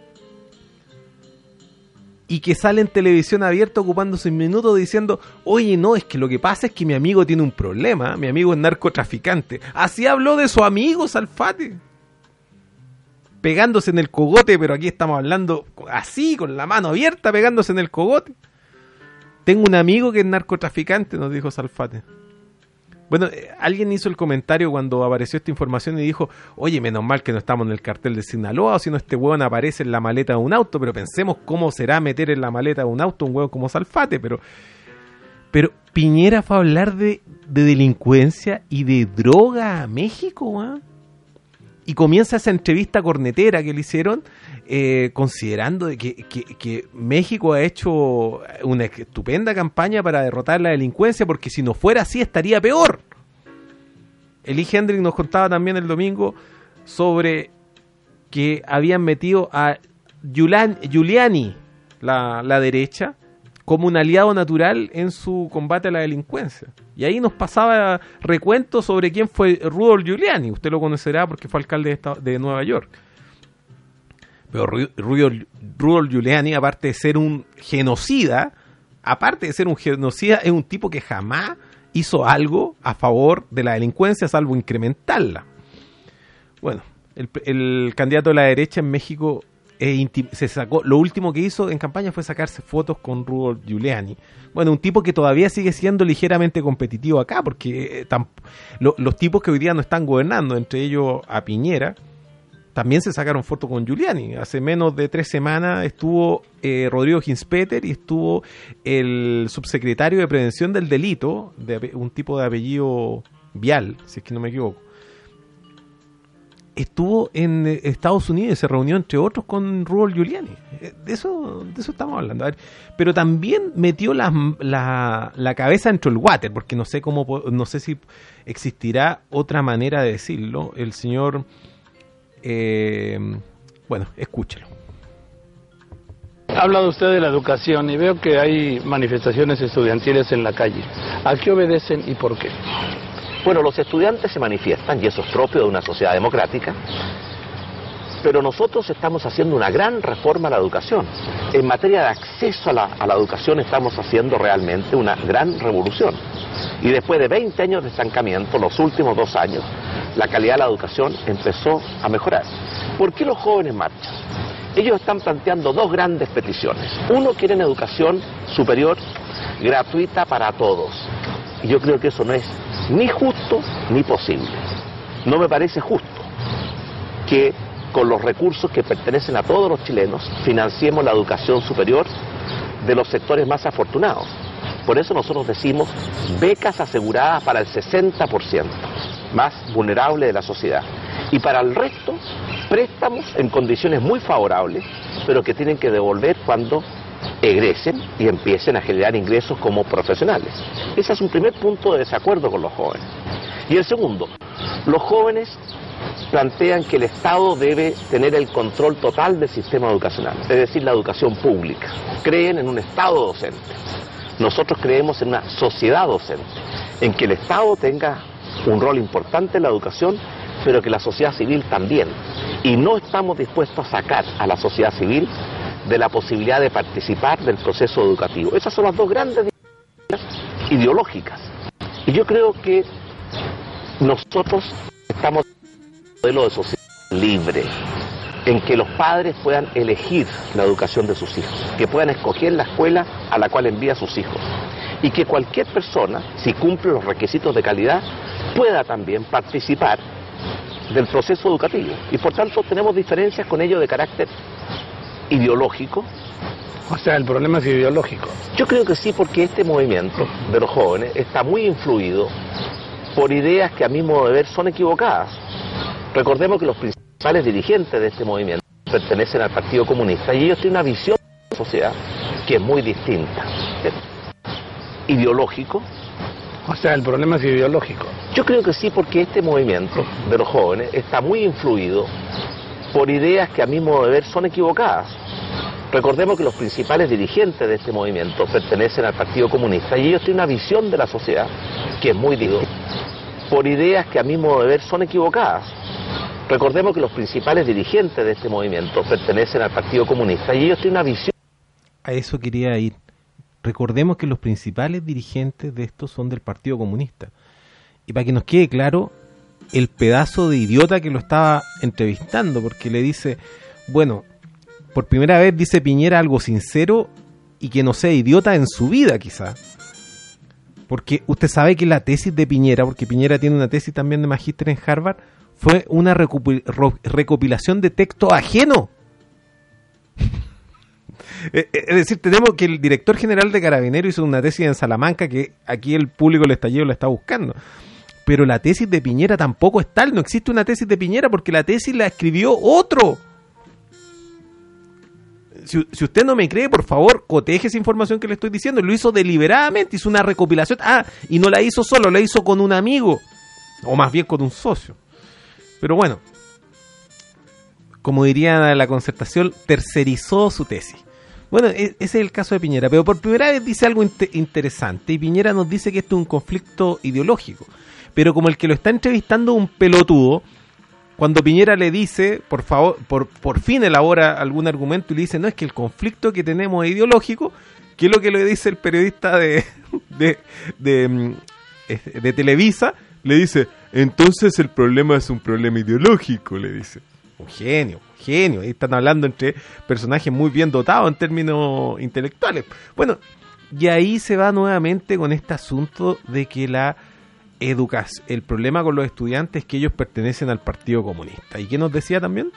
Y que sale en televisión abierta ocupándose un minuto diciendo, oye, no, es que lo que pasa es que mi amigo tiene un problema, mi amigo es narcotraficante. Así habló de su amigo Salfate. Pegándose en el cogote, pero aquí estamos hablando así, con la mano abierta, pegándose en el cogote. Tengo un amigo que es narcotraficante, nos dijo Salfate. Bueno, eh, alguien hizo el comentario cuando apareció esta información y dijo, oye, menos mal que no estamos en el cartel de Sinaloa, o si no este hueón aparece en la maleta de un auto, pero pensemos cómo será meter en la maleta de un auto un hueón como Salfate, pero pero Piñera fue a hablar de, de delincuencia y de droga a México, ¿eh? Y comienza esa entrevista cornetera que le hicieron, eh, considerando de que, que, que México ha hecho una estupenda campaña para derrotar la delincuencia, porque si no fuera así estaría peor. Eli Hendrik nos contaba también el domingo sobre que habían metido a Giuliani, Giuliani la, la derecha, como un aliado natural en su combate a la delincuencia. Y ahí nos pasaba recuento sobre quién fue Rudolph Giuliani. Usted lo conocerá porque fue alcalde de, esta, de Nueva York. Pero Rudolph, Rudolph Giuliani, aparte de ser un genocida, aparte de ser un genocida, es un tipo que jamás hizo algo a favor de la delincuencia, salvo incrementarla. Bueno, el, el candidato de la derecha en México se sacó, lo último que hizo en campaña fue sacarse fotos con Rudolph Giuliani. Bueno, un tipo que todavía sigue siendo ligeramente competitivo acá, porque eh, tam, lo, los tipos que hoy día no están gobernando, entre ellos a Piñera, también se sacaron fotos con Giuliani. Hace menos de tres semanas estuvo eh, Rodrigo Ginspeter y estuvo el subsecretario de Prevención del Delito, de un tipo de apellido Vial, si es que no me equivoco. Estuvo en Estados Unidos y se reunió entre otros con Rudolph Giuliani. De eso, de eso estamos hablando. A ver, pero también metió la, la, la cabeza dentro del water, porque no sé cómo, no sé si existirá otra manera de decirlo. El señor, eh, bueno, escúchelo. Ha hablado usted de la educación y veo que hay manifestaciones estudiantiles en la calle. ¿A qué obedecen y por qué? Bueno, los estudiantes se manifiestan, y eso es propio de una sociedad democrática, pero nosotros estamos haciendo una gran reforma a la educación. En materia de acceso a la, a la educación estamos haciendo realmente una gran revolución. Y después de veinte años de estancamiento, los últimos dos años, la calidad de la educación empezó a mejorar. ¿Por qué los jóvenes marchan? Ellos están planteando dos grandes peticiones. Uno, quieren educación superior gratuita para todos. Y yo creo que eso no es ni justo ni posible. No me parece justo que con los recursos que pertenecen a todos los chilenos financiemos la educación superior de los sectores más afortunados. Por eso nosotros decimos becas aseguradas para el sesenta por ciento más vulnerable de la sociedad. Y para el resto, préstamos en condiciones muy favorables, pero que tienen que devolver cuando egresen y empiecen a generar ingresos como profesionales. Ese es un primer punto de desacuerdo con los jóvenes. Y el segundo, los jóvenes plantean que el Estado debe tener el control total del sistema educacional, es decir, la educación pública. Creen en un Estado docente. Nosotros creemos en una sociedad docente, en que el Estado tenga un rol importante en la educación, pero que la sociedad civil también. Y no estamos dispuestos a sacar a la sociedad civil de la posibilidad de participar del proceso educativo. Esas son las dos grandes diferencias ideológicas. Y yo creo que nosotros estamos en un modelo de sociedad libre, en que los padres puedan elegir la educación de sus hijos, que puedan escoger la escuela a la cual envía a sus hijos, y que cualquier persona, si cumple los requisitos de calidad, pueda también participar del proceso educativo. Y por tanto tenemos diferencias con ello de carácter ideológico. O sea, el problema es ideológico. Yo creo que sí, porque este movimiento de los jóvenes está muy influido por ideas que a mi modo de ver son equivocadas. Recordemos que los principales dirigentes de este movimiento pertenecen al Partido Comunista y ellos tienen una visión de la sociedad que es muy distinta. Ideológico. O sea, el problema es ideológico. Yo creo que sí, porque este movimiento de los jóvenes está muy influido por ideas que a mi modo de ver son equivocadas. Recordemos que los principales dirigentes de este movimiento pertenecen al Partido Comunista y ellos tienen una visión de la sociedad que es muy distinta, por ideas que a mi modo de ver son equivocadas. Recordemos que los principales dirigentes de este movimiento pertenecen al Partido Comunista y ellos tienen una visión... A eso quería ir. Recordemos que los principales dirigentes de esto son del Partido Comunista. Y para que nos quede claro, el pedazo de idiota que lo estaba entrevistando, porque le dice, bueno, por primera vez dice Piñera algo sincero y que no sea idiota en su vida quizá. Porque usted sabe que la tesis de Piñera, porque Piñera tiene una tesis también de magíster en Harvard, fue una recupi- ro- recopilación de texto ajeno. Es decir, tenemos que el director general de Carabineros hizo una tesis en Salamanca que aquí el público del estallido la está buscando. Pero la tesis de Piñera tampoco es tal, no existe una tesis de Piñera porque la tesis la escribió otro. Si, si usted no me cree, por favor, coteje esa información que le estoy diciendo. Lo hizo deliberadamente, hizo una recopilación. Ah, y no la hizo solo, la hizo con un amigo. O más bien con un socio. Pero bueno, como diría la Concertación, tercerizó su tesis. Bueno, ese es el caso de Piñera, pero por primera vez dice algo int- interesante, y Piñera nos dice que esto es un conflicto ideológico, pero como el que lo está entrevistando un pelotudo, cuando Piñera le dice, por favor, por, por fin elabora algún argumento y le dice, no, es que el conflicto que tenemos es ideológico, que es lo que le dice el periodista de, de, de, de, de Televisa, le dice, entonces el problema es un problema ideológico, le dice. Un genio, genio. Ahí están hablando entre personajes muy bien dotados en términos intelectuales. Bueno, y ahí se va nuevamente con este asunto de que la educación, el problema con los estudiantes es que ellos pertenecen al Partido Comunista. ¿Y qué nos decía también?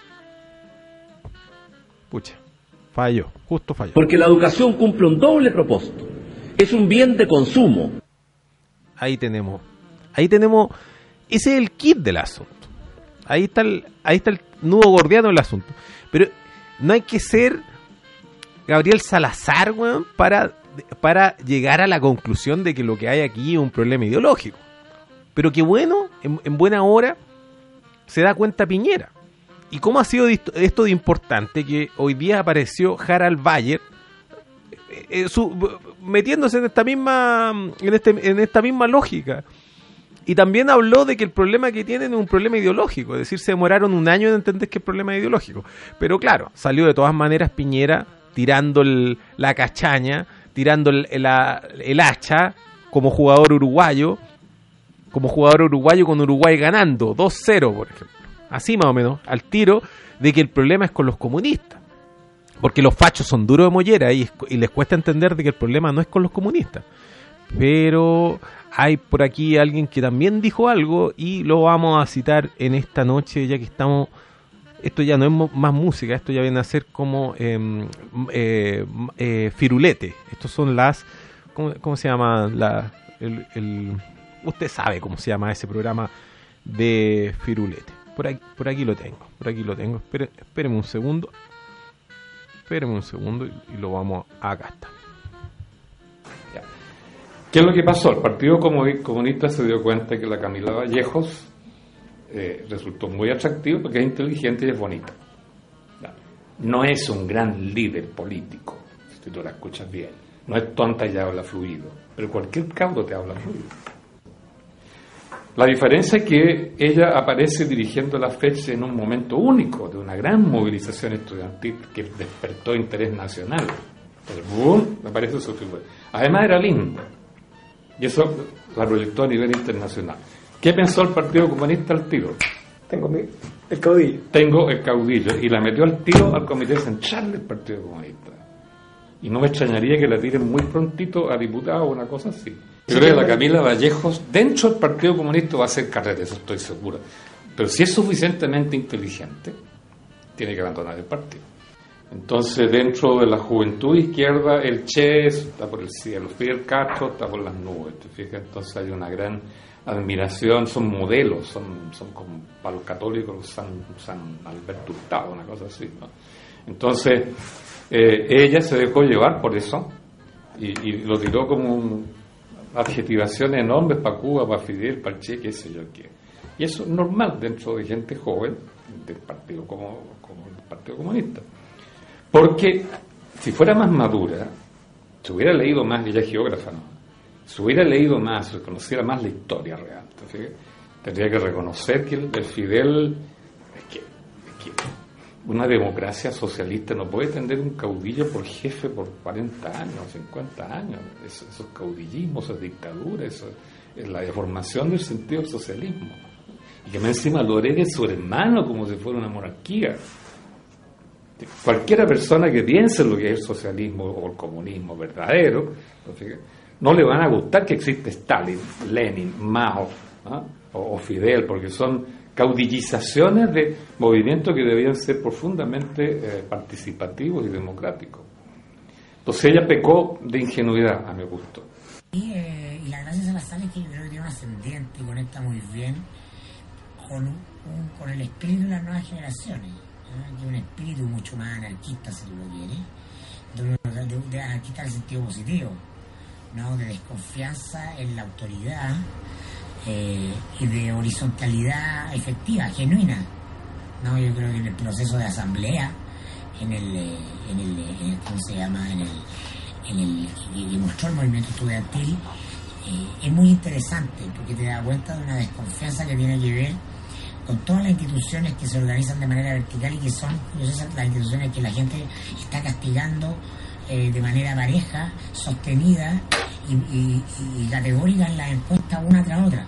Pucha, falló, justo falló. Porque la educación cumple un doble propósito. Es un bien de consumo. Ahí tenemos, ahí tenemos, ese es el kit del asunto. Ahí está el, ahí está el nudo gordiano del asunto. Pero no hay que ser Gabriel Salazar, weón, para, para llegar a la conclusión de que lo que hay aquí es un problema ideológico. Pero que bueno, en, en buena hora se da cuenta Piñera. ¿Y cómo ha sido esto de importante? Que hoy día apareció Harald Bayer eh, eh, su, metiéndose en esta misma en, este, en esta misma lógica. Y también habló de que el problema que tienen es un problema ideológico, es decir, se demoraron un año en entender que el problema es ideológico. Pero claro, salió de todas maneras Piñera tirando el, la cachaña, tirando el, el, el hacha como jugador uruguayo, como jugador uruguayo con Uruguay ganando dos cero, por ejemplo. Así más o menos, al tiro de que el problema es con los comunistas. Porque los fachos son duros de mollera y, y les cuesta entender de que el problema no es con los comunistas. Pero hay por aquí alguien que también dijo algo y lo vamos a citar en esta noche, ya que estamos... Esto ya no es mo- más música, esto ya viene a ser como eh, eh, eh, firulete. Estos son las... ¿Cómo, cómo se llama? La, el, el, usted sabe cómo se llama ese programa de firulete. Por aquí, por aquí lo tengo, por aquí lo tengo. Espere, espéreme un segundo. Espéreme un segundo y, y lo vamos a... Acá está. ¿Qué es lo que pasó? El Partido Comunista se dio cuenta que la Camila Vallejos eh, resultó muy atractiva porque es inteligente y es bonita. No es un gran líder político, si tú la escuchas bien. No es tonta y habla fluido, pero cualquier cabro te habla fluido. La diferencia es que ella aparece dirigiendo la F E C en un momento único de una gran movilización estudiantil que despertó interés nacional. Pero boom, aparece su figura. Además era linda. Y eso la proyectó a nivel internacional. ¿Qué pensó el Partido Comunista al tiro? Tengo mi, el caudillo. Tengo el caudillo. Y la metió al tiro al Comité Central del Partido Comunista. Y no me extrañaría que la tiren muy prontito a diputado o una cosa así. Yo creo que la Camila Vallejos, dentro del Partido Comunista, va a hacer carrera, eso estoy seguro. Pero si es suficientemente inteligente, tiene que abandonar el partido. Entonces, dentro de la juventud izquierda, el Che está por el cielo, Fidel Castro está por las nubes, ¿te fijas? Entonces hay una gran admiración, son modelos, son, son como para los católicos los San, San Alberto Hurtado, una cosa así, ¿no? Entonces, eh, ella se dejó llevar por eso y, y lo tiró como un, adjetivaciones enormes para Cuba, para Fidel, para el Che, qué sé yo qué. Y eso es normal dentro de gente joven del partido como, como el Partido Comunista. Porque si fuera más madura, se hubiera leído más, ella es geógrafa, ¿no? Se hubiera leído más, se conociera más la historia real. ¿Sí? Tendría que reconocer que el, el Fidel, es que, es que una democracia socialista no puede tener un caudillo por jefe por cuarenta años, cincuenta años. Eso, esos caudillismos, esas dictaduras, eso, es la deformación del sentido del socialismo. Y que más encima lo herede su hermano como si fuera una monarquía. Cualquiera persona que piense en lo que es el socialismo o el comunismo verdadero, no le van a gustar que existe Stalin, Lenin, Mao, ¿ah? o, o Fidel, porque son caudillizaciones de movimientos que debían ser profundamente eh, participativos y democráticos. Entonces ella pecó de ingenuidad, a mi gusto. Y, eh, y la gracia de Salazar es que yo creo que tiene un ascendiente y conecta muy bien con, un, un, con el espíritu de las nuevas generaciones, ¿no? Que es un espíritu mucho más anarquista, si lo quiere, de, de, de anarquista en el sentido positivo, ¿no? De desconfianza en la autoridad eh, y de horizontalidad efectiva, genuina, ¿no? Yo creo que en el proceso de asamblea, en el, eh, en el, en el ¿cómo se llama? En el, en el que mostró el movimiento estudiantil, eh, es muy interesante porque te da cuenta de una desconfianza que tiene que ver con todas las instituciones que se organizan de manera vertical y que son las instituciones que la gente está castigando eh, de manera pareja, sostenida y, y, y categórica en las encuestas una tras otra,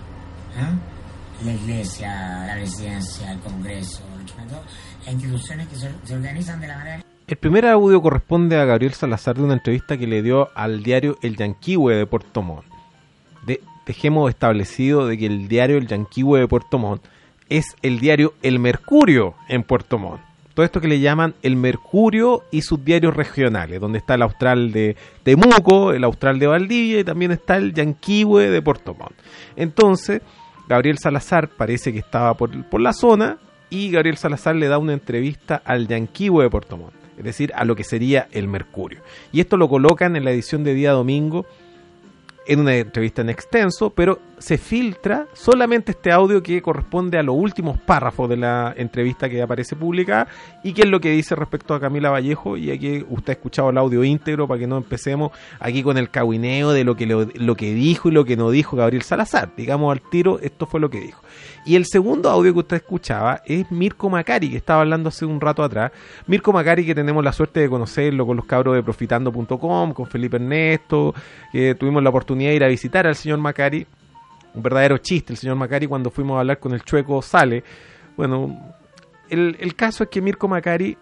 ¿eh? La iglesia, la presidencia, el Congreso, las instituciones que se, se organizan de la manera... El primer audio corresponde a Gabriel Salazar de una entrevista que le dio al diario El Yanquihue de Puerto Montt. De, dejemos establecido de que el diario El Yanquihue de Puerto Montt es el diario El Mercurio en Puerto Montt. Todo esto que le llaman El Mercurio y sus diarios regionales, donde está el Austral de Temuco, el Austral de Valdivia y también está el Yanquihue de Puerto Montt. Entonces, Gabriel Salazar parece que estaba por, por la zona y Gabriel Salazar le da una entrevista al Yanquihue de Puerto Montt, es decir, a lo que sería el Mercurio. Y esto lo colocan en la edición de día domingo en una entrevista en extenso, pero se filtra solamente este audio que corresponde a los últimos párrafos de la entrevista que aparece publicada y que es lo que dice respecto a Camila Vallejo. Y aquí usted ha escuchado el audio íntegro para que no empecemos aquí con el cahuineo de lo que, lo, lo que dijo y lo que no dijo Gabriel Salazar. Digamos al tiro, esto fue lo que dijo. Y el segundo audio que usted escuchaba es Mirko Macari, que estaba hablando hace un rato atrás. Mirko Macari, que tenemos la suerte de conocerlo con los cabros de profitando punto com, con Felipe Ernesto, que tuvimos la oportunidad de ir a visitar al señor Macari. Un verdadero chiste el señor Macari cuando fuimos a hablar con el Chueco Sale. Bueno, el, el caso es que Mirko Macari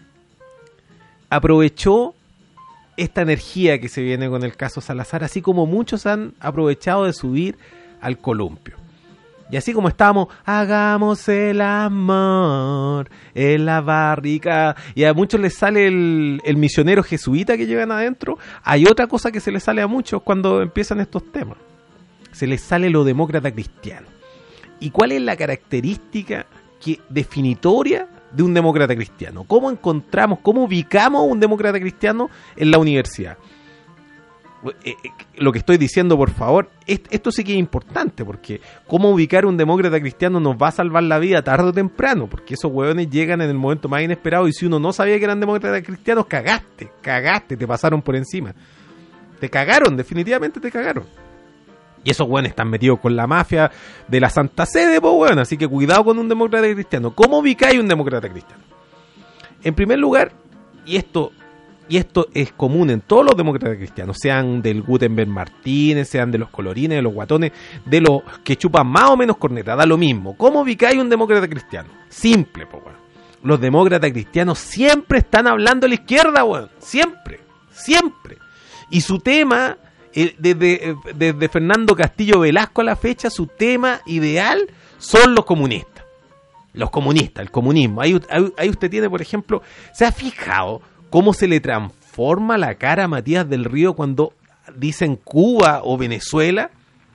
aprovechó esta energía que se viene con el caso Salazar, así como muchos han aprovechado de subir al columpio. Y así como estábamos, hagamos el amor en la barrica, y a muchos les sale el, el misionero jesuita que llevan adentro, hay otra cosa que se les sale a muchos cuando empiezan estos temas. Se les sale lo demócrata cristiano. ¿Y cuál es la característica que, definitoria de un demócrata cristiano? ¿Cómo encontramos, cómo ubicamos a un demócrata cristiano en la universidad? Eh, eh, lo que estoy diciendo, por favor, es, esto sí que es importante, porque cómo ubicar un demócrata cristiano nos va a salvar la vida tarde o temprano, porque esos hueones llegan en el momento más inesperado, y si uno no sabía que eran demócratas cristianos, cagaste, cagaste, te pasaron por encima, te cagaron, definitivamente te cagaron. Y esos hueones están metidos con la mafia de la Santa Sede, pues bueno, así que cuidado con un demócrata cristiano. ¿Cómo ubicáis un demócrata cristiano? En primer lugar, y esto Y esto es común en todos los demócratas cristianos, sean del Gutenberg Martínez, sean de los colorines, de los guatones, de los que chupan más o menos corneta, da lo mismo. ¿Cómo ubicáis un demócrata cristiano? Simple, pues bueno. Los demócratas cristianos siempre están hablando a la izquierda, weón. Siempre, siempre. Y su tema, eh, desde, desde Fernando Castillo Velasco a la fecha, su tema ideal son los comunistas. Los comunistas, el comunismo. Ahí, ahí, ahí usted tiene, por ejemplo, ¿se ha fijado cómo se le transforma la cara a Matías del Río cuando dicen Cuba o Venezuela?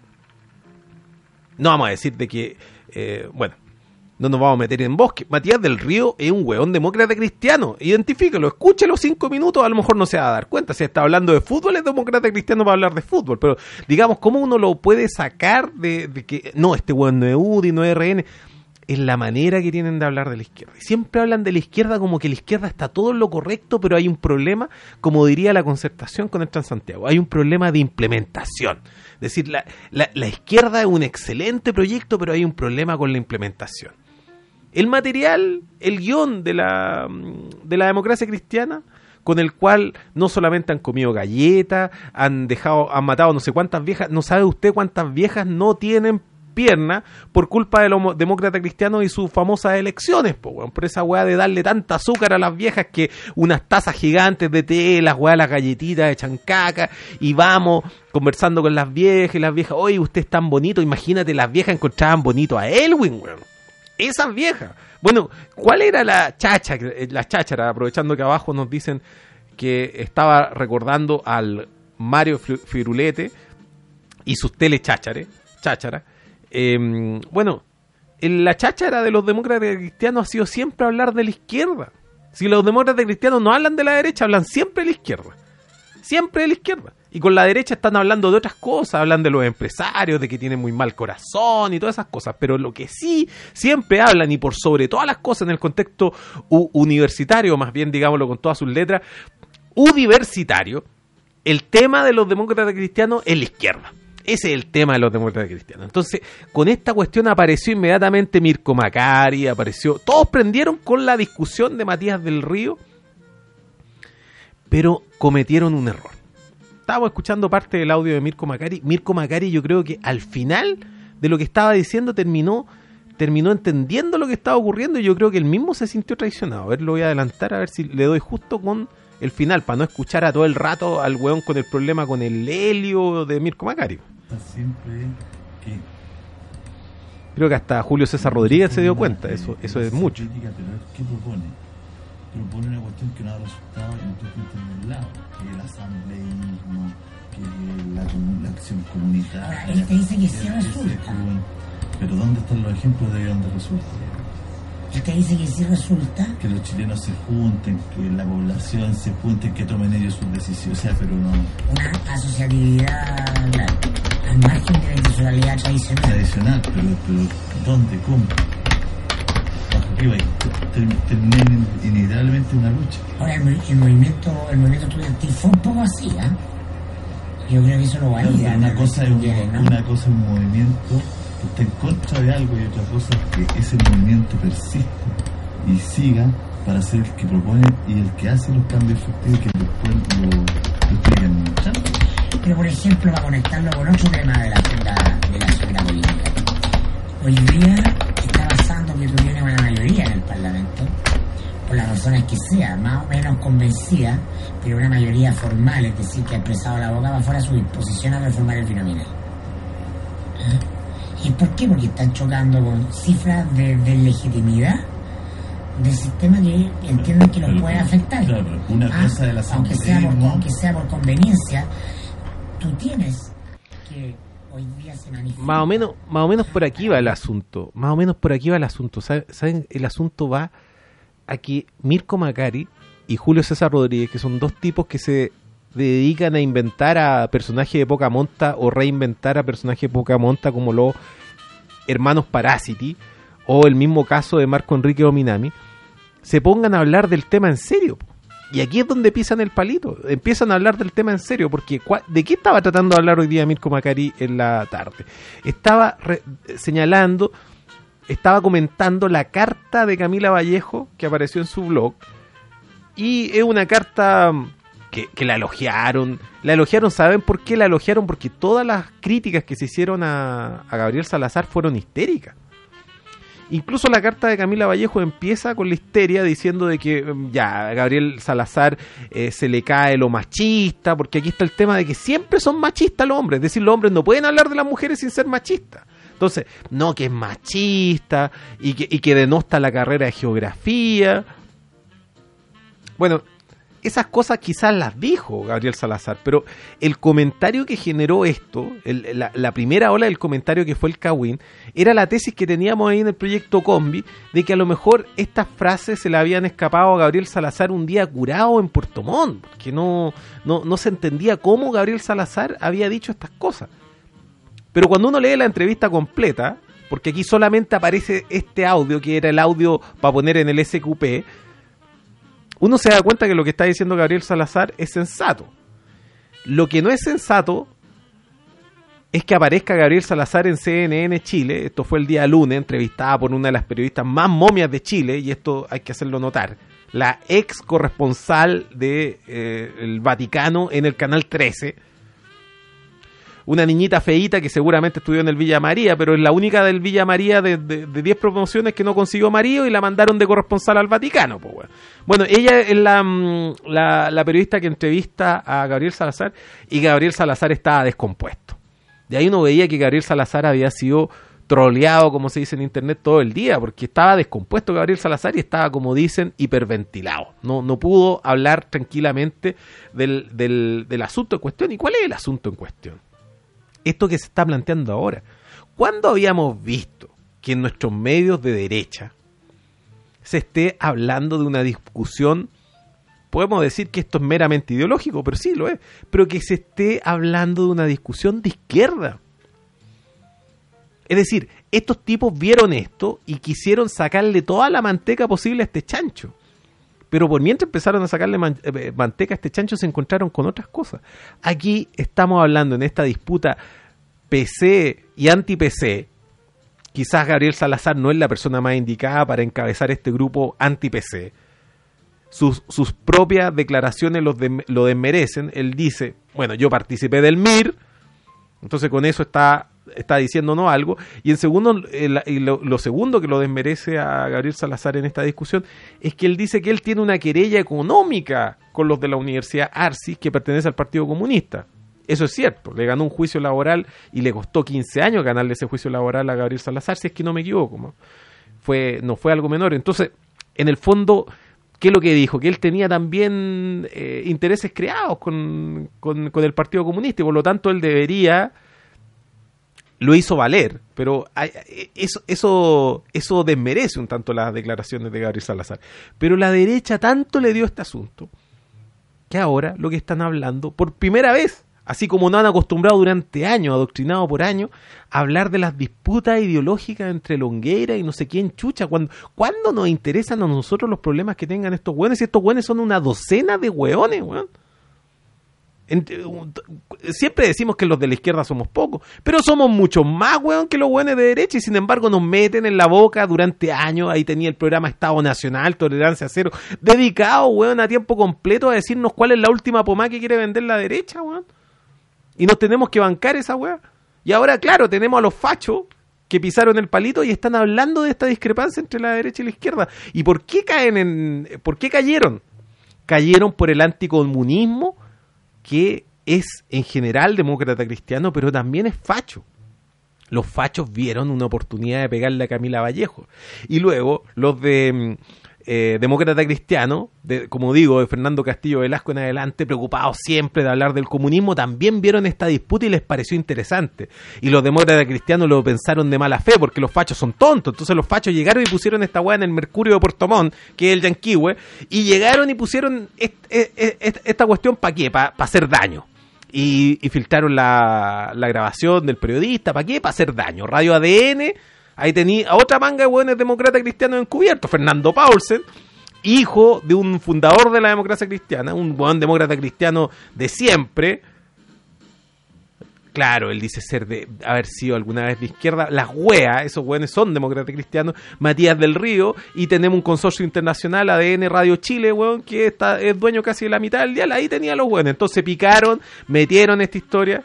No vamos a decir de que, eh, bueno, no nos vamos a meter en bosque. Matías del Río es un hueón demócrata cristiano. Identifíquelo, escúchelo cinco minutos, a lo mejor no se va a dar cuenta. Si está hablando de fútbol, es demócrata cristiano para hablar de fútbol. Pero, digamos, ¿cómo uno lo puede sacar de, de que, no, este hueón no es U D I, no es R N? Es la manera que tienen de hablar de la izquierda. Y siempre hablan de la izquierda como que la izquierda está todo en lo correcto, pero hay un problema, como diría la Concertación con el Transantiago, hay un problema de implementación. Es decir, la, la, la izquierda es un excelente proyecto, pero hay un problema con la implementación. El material, el guión de la, de la democracia cristiana, con el cual no solamente han comido galletas, han dejado, han matado no sé cuántas viejas, no sabe usted cuántas viejas no tienen piernas por culpa de los demócratas cristianos y sus famosas elecciones, po, weón, por esa weá de darle tanta azúcar a las viejas que unas tazas gigantes de té, las weá, las galletitas echan caca, y vamos conversando con las viejas, y las viejas, oye, usted es tan bonito, imagínate, las viejas encontraban bonito a Elwin, weón, esas viejas. Bueno, ¿cuál era la chacha, la cháchara, aprovechando que abajo nos dicen que estaba recordando al Mario Firulete y sus telecháchares, cháchara? Eh, bueno, la cháchara de los demócratas cristianos ha sido siempre hablar de la izquierda. Si los demócratas cristianos no hablan de la derecha, hablan siempre de la izquierda. Siempre de la izquierda. Y con la derecha están hablando de otras cosas, hablan de los empresarios, de que tienen muy mal corazón y todas esas cosas. Pero lo que sí siempre hablan, y por sobre todas las cosas en el contexto u- universitario, más bien digámoslo con todas sus letras, universitario, el tema de los demócratas cristianos es la izquierda. Ese es el tema de los demócratas cristianos. Entonces, con esta cuestión apareció inmediatamente Mirko Macari, apareció... Todos prendieron con la discusión de Matías del Río, pero cometieron un error. Estábamos escuchando parte del audio de Mirko Macari. Mirko Macari, yo creo que al final de lo que estaba diciendo terminó, terminó entendiendo lo que estaba ocurriendo, y yo creo que él mismo se sintió traicionado. A ver, lo voy a adelantar, a ver si le doy justo con el final, para no escuchar a todo el rato al weón con el problema con el helio de Mirko Macari. Siempre que creo que hasta Julio César Rodríguez se dio cuenta, eso eso es mucho. ¿Qué propone? Propone una cuestión que no ha resultado en otros puntos del lado, que el asambleísmo, que la, la acción comunitaria. Ahora, él te dice que sí resulta. Pero ¿dónde están los ejemplos de dónde resulta? Él te dice que sí resulta. Que los chilenos se junten, que la población se junte, que tomen ellos sus decisiones, o sea, pero no... Una asociatividad, claro, al margen de la institucionalidad tradicional. Tradicional, pero, pero ¿dónde? ¿Cómo? ¿Bajo qué va? Terminan inevitablemente una lucha. Ahora, el, el movimiento el movimiento estudiantil fue un poco así, ¿eh? Yo creo que eso lo valida. Claro, una, cosa es un, quiere, ¿no? una cosa es un movimiento que está en contra de algo, y otra cosa es que ese movimiento persiste y siga para ser el que propone y el que hace los cambios efectivos que después lo, lo traigan. Pero, por ejemplo, para conectarlo con otro tema de la agenda de la agenda política, hoy día está pasando que tú tienes una mayoría en el Parlamento, por las razones que sea, más o menos convencida, pero una mayoría formal, es decir, que ha expresado la boca para fuera su disposición a reformar el binominal. ¿Ah? ¿Y por qué? Porque están chocando con cifras de, de legitimidad del sistema que entienden que los pero, puede afectar. Claro, pero una ah, cosa de la aunque sea, por, aunque sea por conveniencia, tú tienes que hoy día se manifiesta. Más o menos, más o menos por aquí va el asunto. Más o menos por aquí va el asunto. ¿Saben? ¿Saben? El asunto va a que Mirko Macari y Julio César Rodríguez, que son dos tipos que se dedican a inventar a personajes de poca monta o reinventar a personajes de poca monta, como los hermanos Parásiti o el mismo caso de Marco Enrique Ominami, se pongan a hablar del tema en serio. Y aquí es donde pisan el palito, empiezan a hablar del tema en serio, porque ¿de qué estaba tratando de hablar hoy día Mirko Macari en la tarde? Estaba re- señalando, estaba comentando la carta de Camila Vallejo que apareció en su blog, y es una carta que, que la elogiaron, la elogiaron, ¿saben por qué la elogiaron? Porque todas las críticas que se hicieron a, a Gabriel Salazar fueron histéricas. Incluso la carta de Camila Vallejo empieza con la histeria diciendo de que ya a Gabriel Salazar eh, se le cae lo machista, porque aquí está el tema de que siempre son machistas los hombres, es decir, los hombres no pueden hablar de las mujeres sin ser machistas. Entonces, no, que es machista y que, y que denosta la carrera de geografía. Bueno, esas cosas quizás las dijo Gabriel Salazar, pero el comentario que generó esto, el, la, la primera ola del comentario que fue el Cawin, era la tesis que teníamos ahí en el proyecto Combi, de que a lo mejor estas frases se le habían escapado a Gabriel Salazar un día curado en Puerto Montt, porque no, no, no se entendía cómo Gabriel Salazar había dicho estas cosas. Pero cuando uno lee la entrevista completa, porque aquí solamente aparece este audio, que era el audio para poner en el S Q P, uno se da cuenta que lo que está diciendo Gabriel Salazar es sensato. Lo que no es sensato es que aparezca Gabriel Salazar en C N N Chile. Esto fue el día lunes, entrevistada por una de las periodistas más momias de Chile, y esto hay que hacerlo notar, la ex corresponsal de eh, el Vaticano en el Canal trece. una niñita feíta que seguramente estudió en el Villa María, pero es la única del Villa María de diez promociones que no consiguió marido y la mandaron de corresponsal al Vaticano. Pues, bueno. bueno, ella es la, la, la periodista que entrevista a Gabriel Salazar y Gabriel Salazar estaba descompuesto. De ahí uno veía que Gabriel Salazar había sido troleado, como se dice en internet, todo el día, porque estaba descompuesto Gabriel Salazar y estaba, como dicen, hiperventilado. No, no pudo hablar tranquilamente del, del, del asunto en cuestión. ¿Y cuál es el asunto en cuestión? Esto que se está planteando ahora. ¿Cuándo habíamos visto que en nuestros medios de derecha se esté hablando de una discusión? Podemos decir que esto es meramente ideológico, pero sí lo es, pero que se esté hablando de una discusión de izquierda. Es decir, estos tipos vieron esto y quisieron sacarle toda la manteca posible a este chancho. Pero por mientras empezaron a sacarle man- eh, manteca a este chancho, se encontraron con otras cosas. Aquí estamos hablando en esta disputa P C y anti-P C. Quizás Gabriel Salazar no es la persona más indicada para encabezar este grupo anti-P C. Sus, sus propias declaraciones los de, lo desmerecen. Él dice, bueno, yo participé del M I R, entonces con eso está... está diciéndonos algo, y en segundo el, y lo, lo segundo que lo desmerece a Gabriel Salazar en esta discusión es que él dice que él tiene una querella económica con los de la Universidad Arcis que pertenece al Partido Comunista. Eso es cierto, le ganó un juicio laboral y le costó quince años ganarle ese juicio laboral a Gabriel Salazar, si es que no me equivoco, ¿no? Fue, no fue algo menor. Entonces, en el fondo, ¿qué es lo que dijo? Que él tenía también eh, intereses creados con, con, con el Partido Comunista y por lo tanto él debería... Lo hizo valer, pero hay, eso, eso, eso desmerece un tanto las declaraciones de Gabriel Salazar. Pero la derecha tanto le dio este asunto que ahora lo que están hablando, por primera vez, así como no han acostumbrado durante años, adoctrinado por años, a hablar de las disputas ideológicas entre Longueira y no sé quién chucha. ¿Cuándo, ¿cuándo nos interesan a nosotros los problemas que tengan estos hueones? Y estos hueones son una docena de hueones, hueón. Siempre decimos que los de la izquierda somos pocos, pero somos mucho más, weón, que los weones de derecha, y sin embargo nos meten en la boca durante años. Ahí tenía el programa Estado Nacional, Tolerancia Cero, dedicado, weón, a tiempo completo a decirnos cuál es la última pomada que quiere vender la derecha, weón. Y nos tenemos que bancar esa weá. Y ahora, claro, tenemos a los fachos que pisaron el palito y están hablando de esta discrepancia entre la derecha y la izquierda. ¿Y por qué caen en, por qué cayeron? Cayeron por el anticomunismo, que es en general demócrata cristiano, pero también es facho. Los fachos vieron una oportunidad de pegarle a Camila Vallejo. Y luego los de eh, demócrata cristiano, de, como digo, de Fernando Castillo Velasco en adelante, preocupados siempre de hablar del comunismo, también vieron esta disputa y les pareció interesante. Y los demócratas cristianos lo pensaron de mala fe, porque los fachos son tontos. Entonces los fachos llegaron y pusieron esta weá en el Mercurio de Puerto Montt, que es el Yanquihue, y llegaron y pusieron est, est, est, esta cuestión ¿para qué? Para pa hacer daño. Y, y filtraron la, la grabación del periodista, ¿para qué? Para hacer daño. Radio A D N, ahí tenía a otra manga de hueones demócratas cristianos encubiertos. Fernando Paulsen, hijo de un fundador de la democracia cristiana, un buen demócrata cristiano de siempre. Claro, él dice ser de haber sido alguna vez de izquierda. Las weas, esos weones son demócratas cristianos. Matías del Río, y tenemos un consorcio internacional, A D N Radio Chile, weón, que está, es dueño casi de la mitad del dial. Ahí tenía los weones. Entonces picaron, metieron esta historia.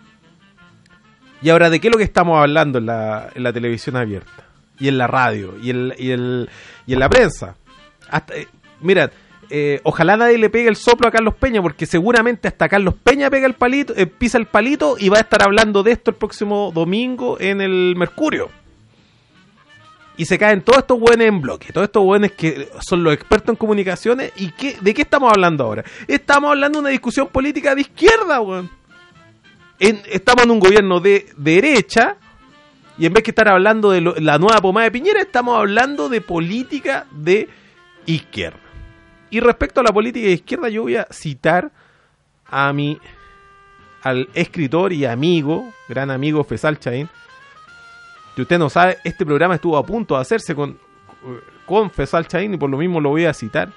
Y ahora, ¿de qué es lo que estamos hablando en la, en la televisión abierta? Y en la radio, y en, y el, y en la prensa. Hasta, eh, mira, eh, ojalá nadie le pegue el soplo a Carlos Peña, porque seguramente hasta Carlos Peña pega el palito, eh, pisa el palito y va a estar hablando de esto el próximo domingo en el Mercurio. Y se caen todos estos buenos en bloque, todos estos buenos que son los expertos en comunicaciones. ¿Y qué, de qué estamos hablando ahora? Estamos hablando de una discusión política de izquierda, weón. En, estamos en un gobierno de, de derecha, y en vez que estar hablando de lo, la nueva pomada de Piñera, estamos hablando de política de izquierda. Y respecto a la política de izquierda, yo voy a citar a mi al escritor y amigo, gran amigo Fesal Chaín. Si usted no sabe, este programa estuvo a punto de hacerse con, con Fesal Chaín, y por lo mismo lo voy a citar.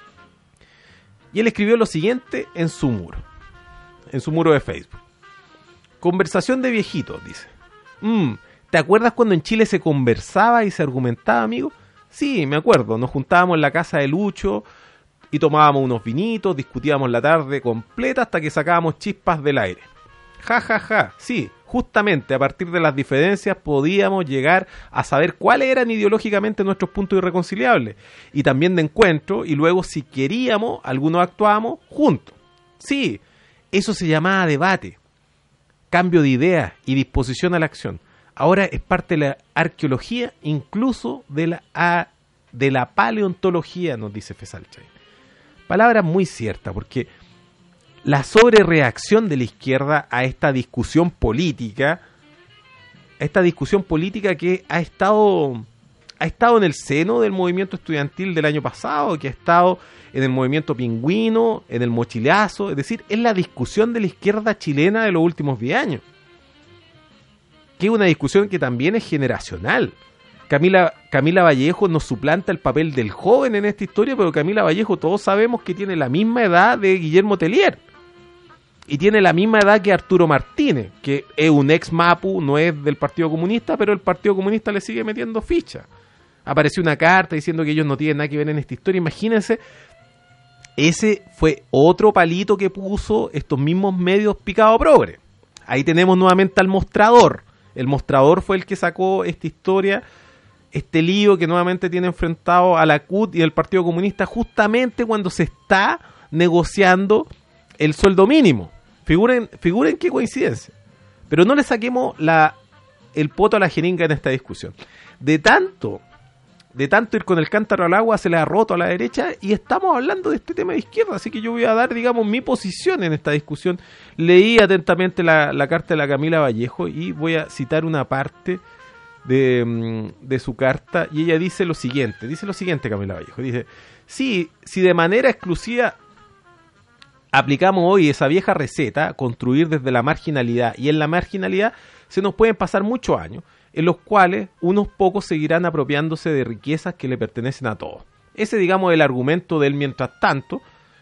Y él escribió lo siguiente en su muro, en su muro de Facebook. Conversación de viejitos, dice. Mm, ¿te acuerdas cuando en Chile se conversaba y se argumentaba, amigo? Sí, me acuerdo. Nos juntábamos en la casa de Lucho y tomábamos unos vinitos, discutíamos la tarde completa hasta que sacábamos chispas del aire. Ja, ja, ja. Sí, justamente a partir de las diferencias podíamos llegar a saber cuáles eran ideológicamente nuestros puntos irreconciliables y también de encuentro, y luego si queríamos, algunos actuábamos juntos. Sí, eso se llamaba debate, cambio de ideas y disposición a la acción. Ahora es parte de la arqueología, incluso de la, a, de la paleontología, nos dice Fesalchay. Palabra muy cierta, porque la sobrereacción de la izquierda a esta discusión política, esta discusión política que ha estado, ha estado en el seno del movimiento estudiantil del año pasado, que ha estado en el movimiento pingüino, en el mochilazo, es decir, es la discusión de la izquierda chilena de los últimos diez años. Que es una discusión que también es generacional. Camila, Camila Vallejo nos suplanta el papel del joven en esta historia, pero Camila Vallejo todos sabemos que tiene la misma edad de Guillermo Tellier. Y tiene la misma edad que Arturo Martínez, que es un ex Mapu, no es del Partido Comunista, pero el Partido Comunista le sigue metiendo ficha. Apareció una carta diciendo que ellos no tienen nada que ver en esta historia. Imagínense, ese fue otro palito que puso estos mismos medios picado progre. Ahí tenemos nuevamente al mostrador. El mostrador fue el que sacó esta historia, este lío que nuevamente tiene enfrentado a la C U T y el Partido Comunista justamente cuando se está negociando el sueldo mínimo. Figuren, figuren qué coincidencia. Pero no le saquemos la, el poto a la jeringa en esta discusión. De tanto, de tanto ir con el cántaro al agua, se le ha roto a la derecha y estamos hablando de este tema de izquierda. Así que yo voy a dar, digamos, mi posición en esta discusión. Leí atentamente la, la carta de la Camila Vallejo y voy a citar una parte de, de su carta. Y ella dice lo siguiente, dice lo siguiente Camila Vallejo. Dice, sí, si de manera exclusiva aplicamos hoy esa vieja receta, construir desde la marginalidad, y en la marginalidad se nos pueden pasar muchos años, en los cuales unos pocos seguirán apropiándose de riquezas que le pertenecen a todos. Ese, digamos, es el argumento del mientras tanto,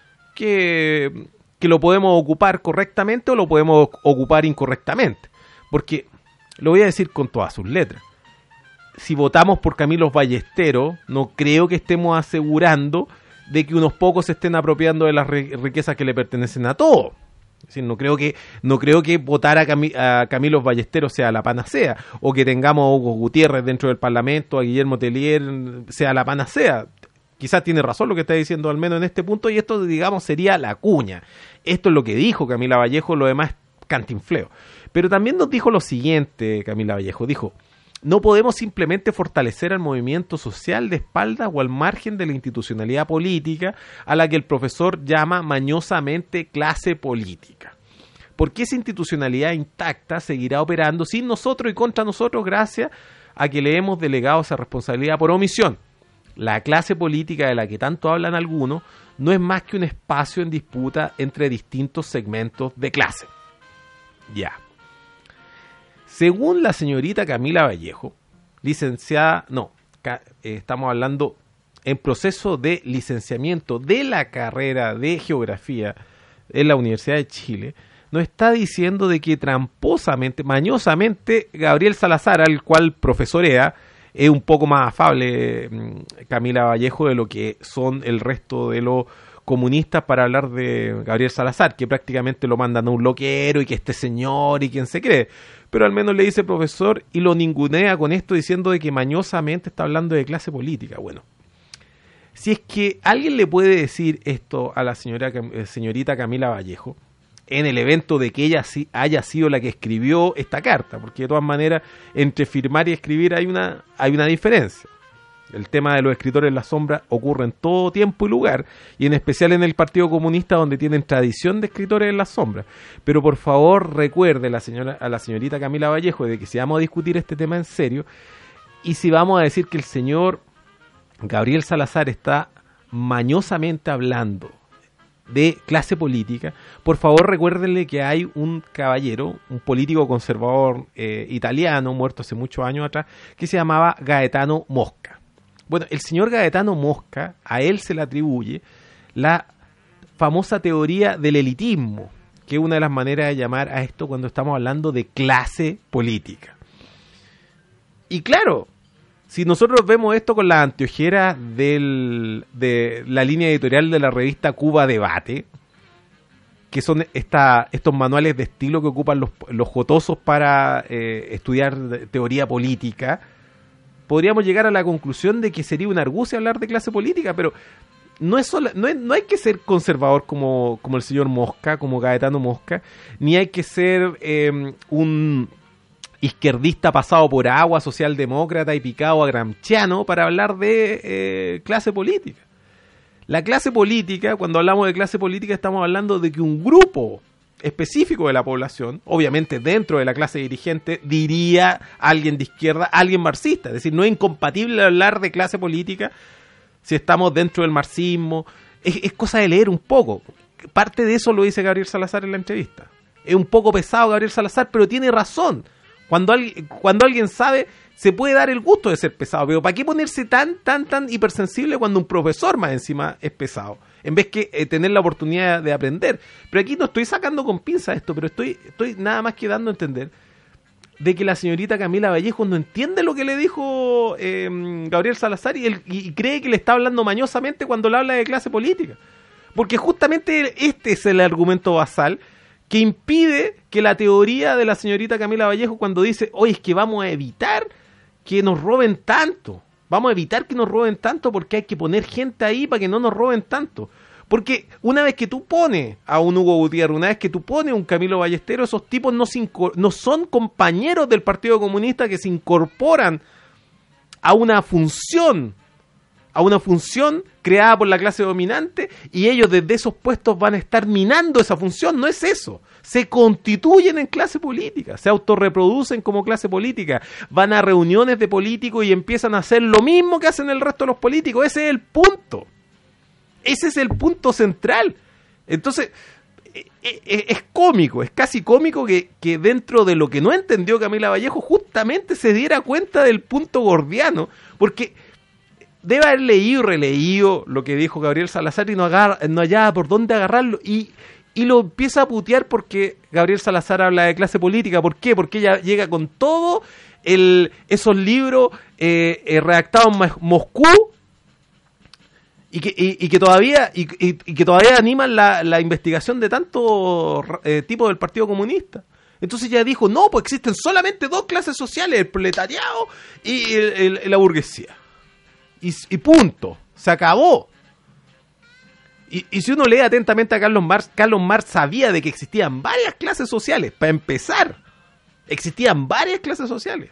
que, que lo podemos ocupar correctamente o lo podemos ocupar incorrectamente. Porque, lo voy a decir con todas sus letras, si votamos por Camilo Ballesteros, no creo que estemos asegurando de que unos pocos se estén apropiando de las riquezas que le pertenecen a todos. Es decir, no creo que no creo que votar a, Cami, a Camilo Ballesteros sea la panacea, o que tengamos a Hugo Gutiérrez dentro del Parlamento, a Guillermo Tellier sea la panacea. Quizás tiene razón lo que está diciendo, al menos en este punto, y esto, digamos, sería la cuña. Esto es lo que dijo Camila Vallejo, lo demás cantinfleo. Pero también nos dijo lo siguiente, Camila Vallejo, dijo: no podemos simplemente fortalecer al movimiento social de espaldas o al margen de la institucionalidad política a la que el profesor llama mañosamente clase política. Porque esa institucionalidad intacta seguirá operando sin nosotros y contra nosotros gracias a que le hemos delegado esa responsabilidad por omisión. La clase política de la que tanto hablan algunos no es más que un espacio en disputa entre distintos segmentos de clase. Ya. Según la señorita Camila Vallejo, licenciada, no, ca, eh, estamos hablando en proceso de licenciamiento de la carrera de Geografía en la Universidad de Chile, nos está diciendo de que tramposamente, mañosamente, Gabriel Salazar, al cual profesorea, es un poco más afable Camila Vallejo de lo que son el resto de los comunistas para hablar de Gabriel Salazar, que prácticamente lo mandan a un loquero y que este señor y quien se cree, pero al menos le dice profesor y lo ningunea con esto diciendo de que mañosamente está hablando de clase política. Bueno, si es que alguien le puede decir esto a la señora, señorita Camila Vallejo en el evento de que ella sí haya sido la que escribió esta carta, porque de todas maneras entre firmar y escribir hay una, hay una diferencia. El tema de los escritores en la sombra ocurre en todo tiempo y lugar, y en especial en el Partido Comunista, donde tienen tradición de escritores en la sombra. Pero por favor recuerde la señora, a la señorita Camila Vallejo de que si vamos a discutir este tema en serio, y si vamos a decir que el señor Gabriel Salazar está mañosamente hablando de clase política, por favor recuérdenle que hay un caballero, un político conservador eh, italiano, muerto hace muchos años atrás, que se llamaba Gaetano Mosca. Bueno, el señor Gaetano Mosca, a él se le atribuye la famosa teoría del elitismo, que es una de las maneras de llamar a esto cuando estamos hablando de clase política. Y claro, si nosotros vemos esto con las anteojeras del, de la línea editorial de la revista Cuba Debate, que son esta, estos manuales de estilo que ocupan los, los jotosos para eh, estudiar teoría política, podríamos llegar a la conclusión de que sería una argucia hablar de clase política, pero no es sola, no, es, no hay que ser conservador como, como el señor Mosca, como Gaetano Mosca, ni hay que ser eh, un izquierdista pasado por agua, socialdemócrata y picado a gramsciano para hablar de eh, clase política. La clase política, cuando hablamos de clase política, estamos hablando de que un grupo específico de la población, obviamente dentro de la clase dirigente, diría alguien de izquierda, alguien marxista. Es decir, no es incompatible hablar de clase política si estamos dentro del marxismo. Es, es cosa de leer un poco. Parte de eso lo dice Gabriel Salazar en la entrevista. Es un poco pesado Gabriel Salazar, pero tiene razón. Cuando alguien, cuando alguien sabe, se puede dar el gusto de ser pesado, pero ¿para qué ponerse tan, tan, tan hipersensible cuando un profesor más encima es pesado? En vez que eh, tener la oportunidad de aprender. Pero aquí no estoy sacando con pinzas esto, pero estoy, estoy nada más que dando a entender de que la señorita Camila Vallejo no entiende lo que le dijo eh, Gabriel Salazar y, el, y cree que le está hablando mañosamente cuando le habla de clase política. Porque justamente este es el argumento basal que impide que la teoría de la señorita Camila Vallejo, cuando dice, oye, es que vamos a evitar que nos roben tanto, vamos a evitar que nos roben tanto porque hay que poner gente ahí para que no nos roben tanto. Porque una vez que tú pones a un Hugo Gutiérrez, una vez que tú pones a un Camilo Ballesteros, esos tipos no, se no son compañeros del Partido Comunista que se incorporan a una función, a una función creada por la clase dominante, y ellos desde esos puestos van a estar minando esa función. No es eso. Se constituyen en clase política, se autorreproducen como clase política, van a reuniones de políticos y empiezan a hacer lo mismo que hacen el resto de los políticos. Ese es el punto. Ese es el punto central. Entonces, es cómico, es casi cómico que, que dentro de lo que no entendió Camila Vallejo, justamente se diera cuenta del punto gordiano, porque debe haber leído y releído lo que dijo Gabriel Salazar y no, agarra, no hallaba por dónde agarrarlo, y, y lo empieza a putear porque Gabriel Salazar habla de clase política. ¿Por qué? Porque ella llega con todo el, esos libros eh, eh, redactados en Moscú, y que, y, y que todavía y, y, y que todavía animan la, la investigación de tantos eh, tipos del Partido Comunista. Entonces ella dijo, no, pues existen solamente dos clases sociales, el proletariado y el, el, la burguesía. Y, y punto, se acabó. Y, y si uno lee atentamente a Carlos Marx, Carlos Marx sabía de que existían varias clases sociales. Para empezar, existían varias clases sociales.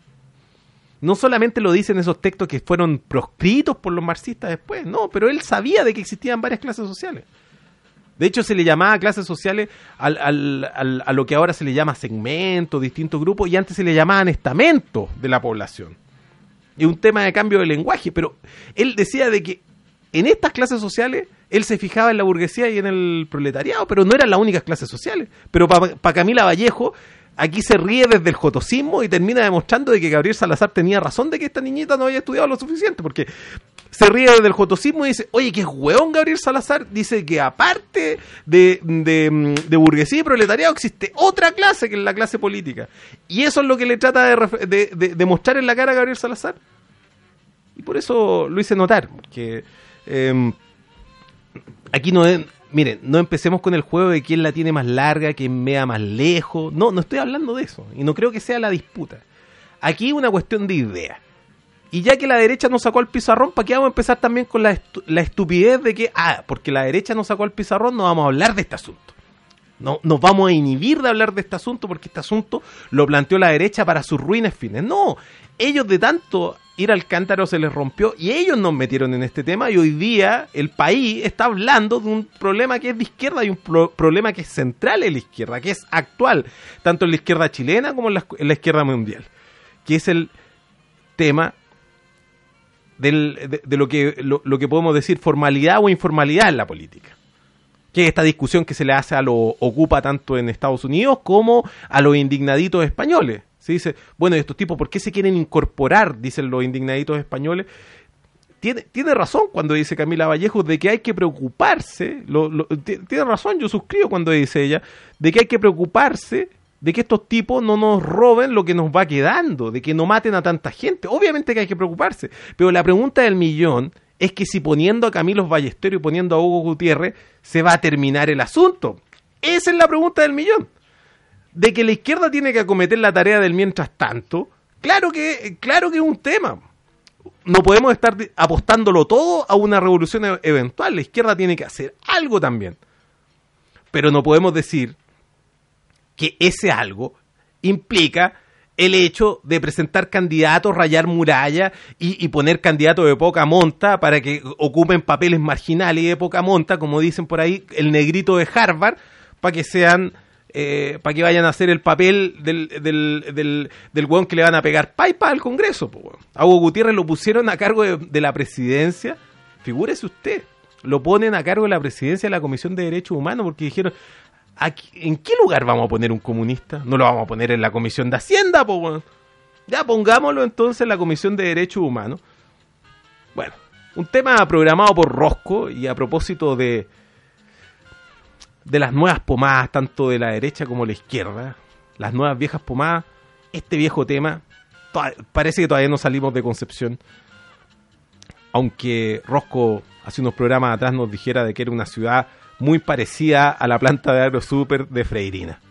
No solamente lo dicen esos textos que fueron proscritos por los marxistas después, no, pero él sabía de que existían varias clases sociales. De hecho, se le llamaba clases sociales al, al, al, a lo que ahora se le llama segmentos, distintos grupos, y antes se le llamaban estamentos de la población. Es un tema de cambio de lenguaje, pero él decía de que en estas clases sociales él se fijaba en la burguesía y en el proletariado, pero no eran las únicas clases sociales. Pero para pa Camila Vallejo, aquí se ríe desde el jotocismo y termina demostrando de que Gabriel Salazar tenía razón de que esta niñita no había estudiado lo suficiente, porque se ríe desde el jotocismo y dice, oye, qué hueón Gabriel Salazar, dice que aparte de, de, de burguesía y proletariado existe otra clase que es la clase política. Y eso es lo que le trata de, de, de, de mostrar en la cara a Gabriel Salazar. Y por eso lo hice notar, que eh, aquí no es... Miren, no empecemos con el juego de quién la tiene más larga, quién mea más lejos. No, no estoy hablando de eso. Y no creo que sea la disputa. Aquí es una cuestión de idea. Y ya que la derecha nos sacó al pizarrón, ¿para qué vamos a empezar también con la, estu la estupidez de que, ah, porque la derecha nos sacó al pizarrón, no vamos a hablar de este asunto? No, nos vamos a inhibir de hablar de este asunto porque este asunto lo planteó la derecha para sus ruines fines. No, ellos de tanto ir al cántaro se les rompió y ellos nos metieron en este tema, y hoy día el país está hablando de un problema que es de izquierda y un pro problema que es central en la izquierda, que es actual, tanto en la izquierda chilena como en la, en la izquierda mundial, que es el tema del, de, de lo que lo, lo que podemos decir formalidad o informalidad en la política. Que esta discusión que se le hace a lo Ocupa tanto en Estados Unidos como a los indignaditos españoles. Se dice, bueno, estos tipos, ¿por qué se quieren incorporar? Dicen los indignaditos españoles. Tiene, tiene razón cuando dice Camila Vallejo de que hay que preocuparse, lo, lo, tiene razón, yo suscribo cuando dice ella, de que hay que preocuparse de que estos tipos no nos roben lo que nos va quedando, de que no maten a tanta gente. Obviamente que hay que preocuparse, pero la pregunta del millón es que si poniendo a Camilo Ballesteros y poniendo a Hugo Gutiérrez se va a terminar el asunto. Esa es la pregunta del millón. De que la izquierda tiene que acometer la tarea del mientras tanto, claro que, claro que es un tema. No podemos estar apostándolo todo a una revolución e- eventual. La izquierda tiene que hacer algo también. Pero no podemos decir que ese algo implica el hecho de presentar candidatos, rayar murallas y, y poner candidatos de poca monta para que ocupen papeles marginales y de poca monta, como dicen por ahí, el negrito de Harvard, para que sean, eh, para que vayan a hacer el papel del, del, del, del hueón que le van a pegar paipa al Congreso. Po, a Hugo Gutiérrez lo pusieron a cargo de, de la presidencia, figúrese usted, lo ponen a cargo de la presidencia de la Comisión de Derechos Humanos porque dijeron, aquí, ¿en qué lugar vamos a poner un comunista? No lo vamos a poner en la Comisión de Hacienda, po, bueno. Ya pongámoslo entonces en la Comisión de Derechos Humanos. Bueno, un tema programado por Rosco y a propósito de de las nuevas pomadas, tanto de la derecha como de la izquierda, las nuevas viejas pomadas, este viejo tema, parece que todavía no salimos de Concepción, aunque Rosco hace unos programas atrás nos dijera de que era una ciudad muy parecida a la planta de AgroSuper de Freirina.